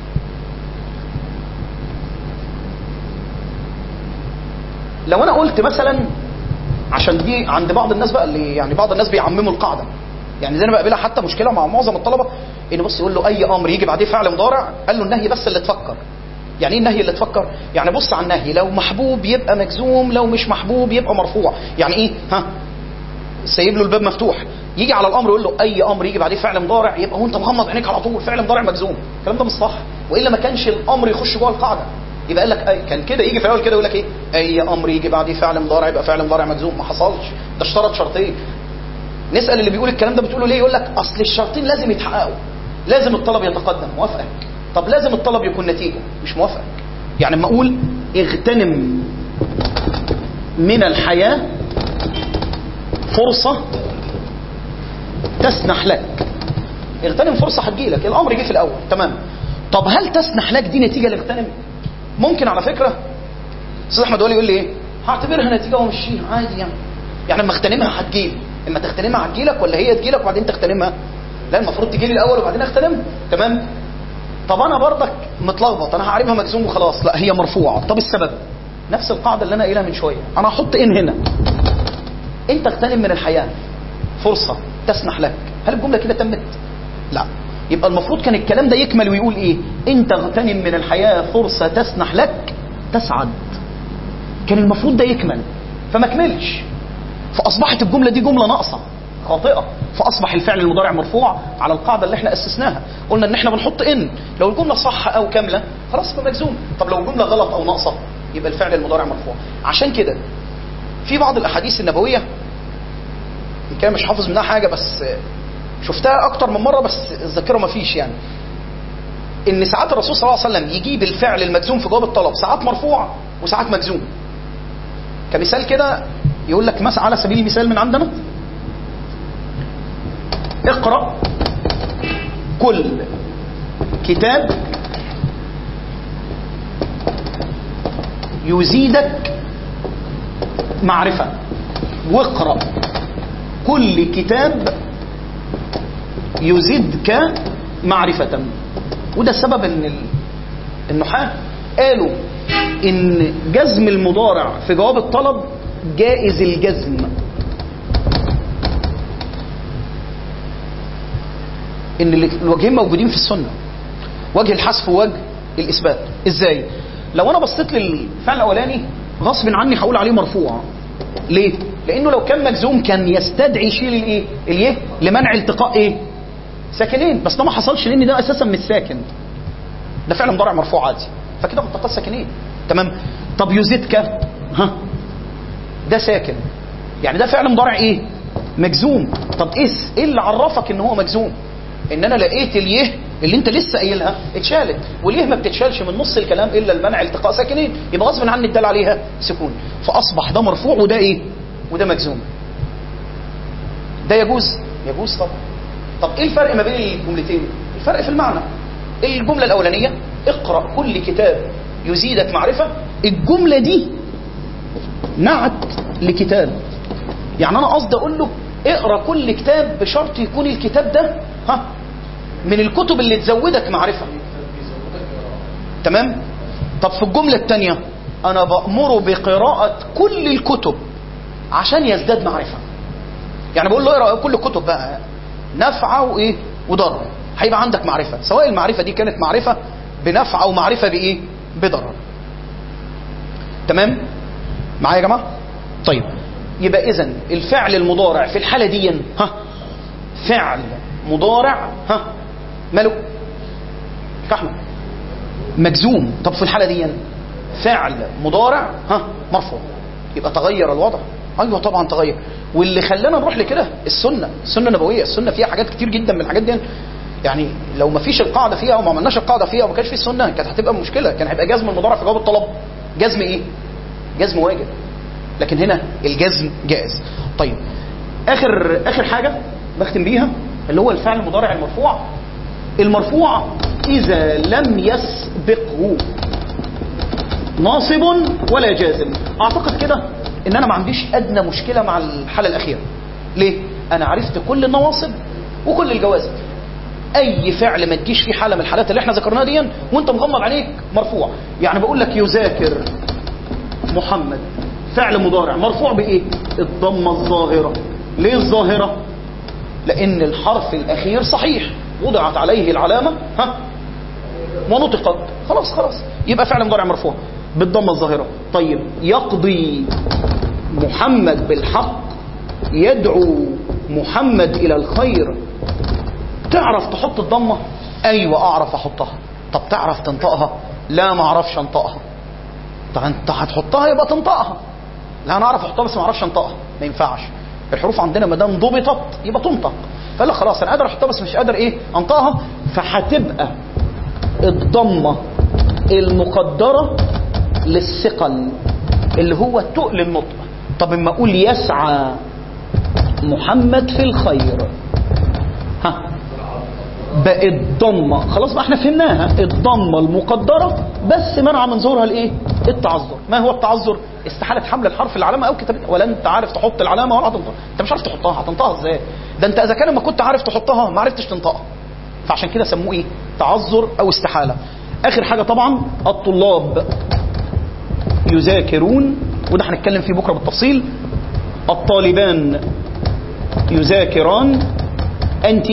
لو انا قلت مثلا، عشان دي عند بعض الناس بقى اللي يعني بعض الناس بيعمموا القاعده، يعني زي انا بقابلها حتى مشكله مع معظم الطلبه، ان بص يقول له اي امر يجي بعديه فعل مضارع، قال له النهي بس اللي تفكر. يعني ايه النهي اللي تفكر؟ يعني بص على النهي، لو محبوب يبقى مجزوم، لو مش محبوب يبقى مرفوع. يعني ايه؟ ها سايب له الباب مفتوح، يجي على الامر يقول له اي امر يجي بعديه فعل مضارع، يبقى هو انت مغمض عينيك على طول فعل مضارع مجزوم. الكلام ده مش صح، والا ما كانش الامر يخش جوه القاعده. يبقى قال لك كان كده يجي في الاول كده يقول لك ايه؟ اي امر يجي بعديه فعل مضارع يبقى فعل مضارع مجزوم. ما حصلش، ده اشترط شرطين. نسال اللي بيقول الكلام ده بتقول ليه؟ يقول لك اصل الشرطين لازم يتحققوا، لازم الطلب يتقدم. موافقك. طب لازم الطلب يكون نتيجه، مش موافقك. يعني لما اقول اغتنم من الحياه فرصه تسنح لك، اغتنم فرصه هتجيلك، الامر جه في الاول، تمام؟ طب هل تسنح لك دي نتيجه لاغتنم؟ ممكن على فكره استاذ احمد ولي يقول لي ايه؟ هعتبرها نتيجه ومشيها عادي يعني. يعني لما اغتنمها هتجيلي، اما تغتنمها هتجيلك ولا هي تجيلك وبعدين تغتنمها؟ لا، المفروض تجيلي الاول وبعدين اغتنمها، تمام؟ طب انا برضك متلخبط، انا هعربها مجزوم وخلاص، لا هي مرفوعه. طب السبب؟ نفس القاعده اللي انا قايلها من شويه، انا هحط ان هنا، انت اغتنم من الحياه فرصه تسنح لك. هل الجمله كده تمت؟ لا. يبقى المفروض كان الكلام ده يكمل ويقول ايه؟ انت اغتنم من الحياه فرصه تسنح لك تسعد. كان المفروض ده يكمل، فما كملش، فاصبحت الجمله دي جمله ناقصه خاطئه، فاصبح الفعل المضارع مرفوع على القاعده اللي احنا اسسناها. قلنا ان احنا بنحط ان، لو الجمله صح او كامله خلاص يبقى مجزوم. طب لو الجمله غلط او ناقصه يبقى الفعل المضارع مرفوع. عشان كده في بعض الاحاديث النبويه ان كان مش حافظ منها حاجه بس شفتها اكتر من مره بس الذاكره ما فيش، يعني ان ساعات الرسول صلى الله عليه وسلم يجيب الفعل المجزوم في جواب الطلب، ساعات مرفوع وساعات مجزوم. كمثال كده يقول لك مثلا على سبيل المثال من عندنا: اقرأ كل كتاب يزيدك معرفة، واقرأ كل كتاب يزيدك معرفة. وده السبب ان النحاة قالوا ان جزم المضارع في جواب الطلب جائز الجزم، ان الوجهين موجودين في السنه، وجه الحذف ووجه الاثبات. ازاي؟ لو انا بصيت للفعل الاولاني غصب عني هقول عليه مرفوع. ليه؟ لانه لو كان مجزوم كان يستدعي شيل الايه اليه لمنع التقاء ايه ساكنين، بس ده ما حصلش لان ده اساسا مش ساكن، ده فعل مضارع مرفوع عادي، فكده ملتقى ساكنين. تمام. طب يزيدك ها ده ساكن، يعني ده فعل مضارع ايه مجزوم. طب ايه ايه اللي عرفك ان هو مجزوم؟ ان انا لقيت اليه اللي انت لسه قايلها اتشالت، واليه ما بتتشالش من نص الكلام الا المنع التقاء ساكنين، يبقى غصب عني اتدل عليها سكون، فاصبح ده مرفوع وده ايه وده مجزوم. ده يجوز؟ يجوز طبعا. طب ايه الفرق ما بين الجملتين؟ الفرق في المعنى. الجمله الاولانيه اقرا كل كتاب يزيدك معرفه، الجمله دي نعت لكتاب، يعني انا قصدي اقول له اقرا كل كتاب بشرط يكون الكتاب ده ها من الكتب اللي تزودك معرفه. تمام. طب في الجمله الثانيه انا بأمره بقراءه كل الكتب عشان يزداد معرفه، يعني بقول له اقرا كل الكتب بقى نفع وايه وضرر، هيبقى عندك معرفه، سواء المعرفه دي كانت معرفه بنفع او معرفه بايه بضرر. تمام معايا يا جماعه؟ طيب يبقى اذا الفعل المضارع في الحاله دي ها فعل مضارع ها ماله كحمه مجزوم. طب في الحاله دي فعل مضارع ها مرفوع، يبقى تغير الوضع. ايوه طبعا تغير، واللي خلانا نروح لكده السنه السنه النبويه. السنه فيها حاجات كتير جدا من الحاجات دي، يعني لو ما فيش القاعده فيها وما عملناش القاعده فيها وما كانش في السنه كانت هتبقى مشكله، كان هيبقى جزم المضارع في جواب الطلب جزم ايه جزم واجب، لكن هنا الجزم جائز. طيب اخر اخر حاجه بختم بيها اللي هو الفعل المضارع المرفوع. المرفوع اذا لم يسبقه ناصب ولا جازم. اعتقد كده ان انا ما عنديش ادنى مشكله مع الحاله الاخيره. ليه؟ انا عرفت كل النواصب وكل الجوازم، اي فعل ما تجيش فيه حاله من الحالات اللي احنا ذكرناها دي وانت مغمض عليك مرفوع. يعني بقول لك يذاكر محمد فعل مضارع مرفوع بايه؟ الضمه الظاهره. ليه الظاهره؟ لان الحرف الاخير صحيح وضعت عليه العلامه ها ونطقت، خلاص خلاص يبقى فعل مضارع مرفوع بالضمه الظاهره. طيب يقضي محمد بالحق، يدعو محمد الى الخير، تعرف تحط الضمه؟ ايوه اعرف احطها. طب تعرف تنطقها؟ لا ما اعرفش انطقها. طب انت هتحطها يبقى تنطقها. لا انا اعرف احطها بس ما اعرفش انطقها، ما ينفعش. الحروف عندنا ما دام ضبطت يبقى تنطق، فلا خلاص انا قادر احطها بس مش قادر ايه انطقها، فهتبقى الضمه المقدره للثقل اللي هو تقل النطق. طب اما اقول يسعى محمد في الخير ها بقت ضمه، خلاص بقى احنا فهمناها، الضمه المقدره بس منع من ظهورها الايه التعذر. ما هو التعذر؟ استحاله حمل الحرف العلامه او كتابتها، ولا انت عارف تحط العلامه ولا هتنطقها. انت مش عارف تحطها، هتنطقها ازاي؟ ده انت اذا كان ما كنت عارف تحطها ما عرفتش تنطقها، فعشان كده سموه ايه تعذر او استحاله. اخر حاجه طبعا الطلاب يذاكرون، وده هنتكلم فيه بكره بالتفصيل. الطالبان يذاكران، انت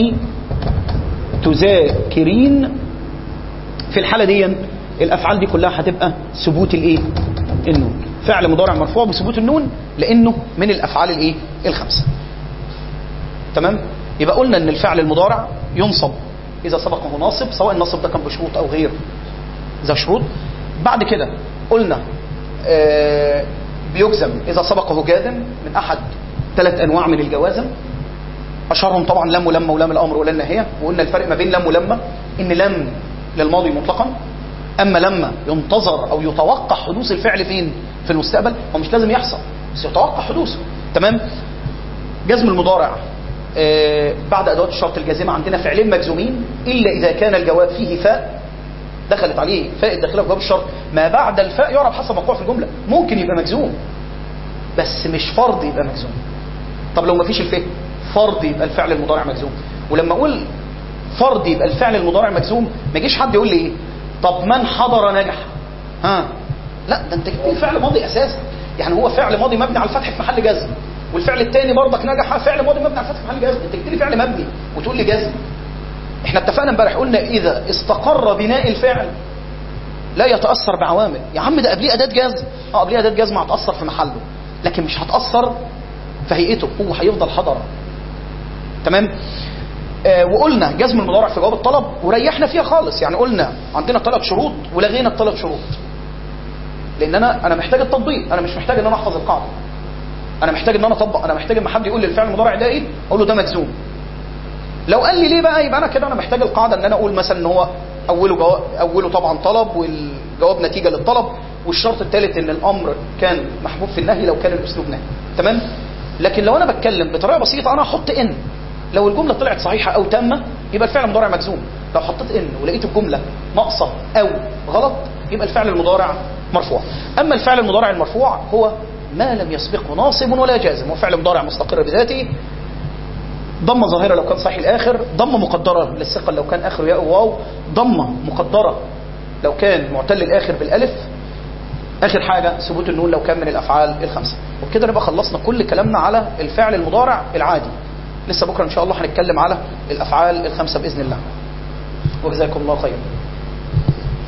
تذاكرين. في الحاله دي الافعال دي كلها هتبقى ثبوت الايه النون، فعل مضارع مرفوع بثبوت النون لانه من الافعال الايه الخمسه. تمام. يبقى قلنا ان الفعل المضارع ينصب اذا سبقه ناصب، سواء النصب ده كان بشروط او غير ذا شروط. بعد كده قلنا آه بيجزم اذا سبقه جازم من احد ثلاث انواع من الجوازم، اشهرهم طبعا لم ولما ولام الامر ولام النهيه. وقلنا الفرق ما بين لم ولما ان لم للماضي مطلقا، اما لما ينتظر او يتوقع حدوث الفعل فين في المستقبل، هو مش لازم يحصل بس يتوقع حدوثه. تمام. جزم المضارع آه بعد ادوات الشرط الجازمه عندنا فعلين مجزومين الا اذا كان الجواب فيه فاء دخلت عليه فاء الداخله في جواب الشرط. ما بعد الفاء يعرف حسب موقعه في الجمله، ممكن يبقى مجزوم بس مش فرض يبقى مجزوم. طب لو ما فيش الفاء فرض يبقى الفعل المضارع مجزوم. ولما اقول فرض يبقى الفعل المضارع مجزوم ما يجيش حد يقول لي ايه طب من حضر نجح، ها لا ده انت جبت لي فعل ماضي اساسا، يعني هو فعل ماضي مبني على الفتح في محل جزم، والفعل الثاني برضك نجح فعل ماضي مبني على الفتح في محل جزم، انت جبت لي فعل مبني وتقول لي جزم. احنا اتفقنا امبارح قلنا اذا استقر بناء الفعل لا يتاثر بعوامل. يا عم ده قبليه اداه جزم، اه قبليه اداه جزم هتاثر في محله لكن مش هتاثر في هيئته، هو هيفضل حضر. تمام. آه وقلنا جزم المضارع في جواب الطلب وريحنا فيها خالص، يعني قلنا عندنا ثلاث شروط ولغينا الثلاث شروط، لان انا انا محتاج التطبيق، انا مش محتاج ان انا احفظ القاعده، انا محتاج ان انا اطبق، انا محتاج ان حد يقول لي الفعل المضارع ده ايه اقول له ده مجزوم. لو قال لي ليه بقى يبقى انا كده انا محتاج القاعده ان انا اقول مثلا ان هو اوله جواب، اوله طبعا طلب والجواب نتيجه للطلب، والشرط الثالث ان الامر كان محبوب في النهي لو كان الاسلوب نهي. تمام. لكن لو انا بتكلم بطريقه بسيطه انا هحط ان، لو الجمله طلعت صحيحه او تامه يبقى الفعل المضارع مجزوم، لو حطيت ان ولقيت الجمله ناقصه او غلط يبقى الفعل المضارع مرفوع. اما الفعل المضارع المرفوع هو ما لم يسبقه ناصب ولا جازم، هو فعل مضارع مستقر بذاته، ضمه ظاهره لو كان صحيح الاخر، ضمه مقدره للثقل لو كان اخره ياء وواو، ضمه مقدره لو كان معتل الاخر بالالف، اخر حاجه ثبوت النون لو كان من الافعال الخمسه. وبكده نبقى خلصنا كل كلامنا على الفعل المضارع العادي. لسه بكره ان شاء الله هنتكلم على الافعال الخمسه باذن الله. وجزاكم الله خيرا.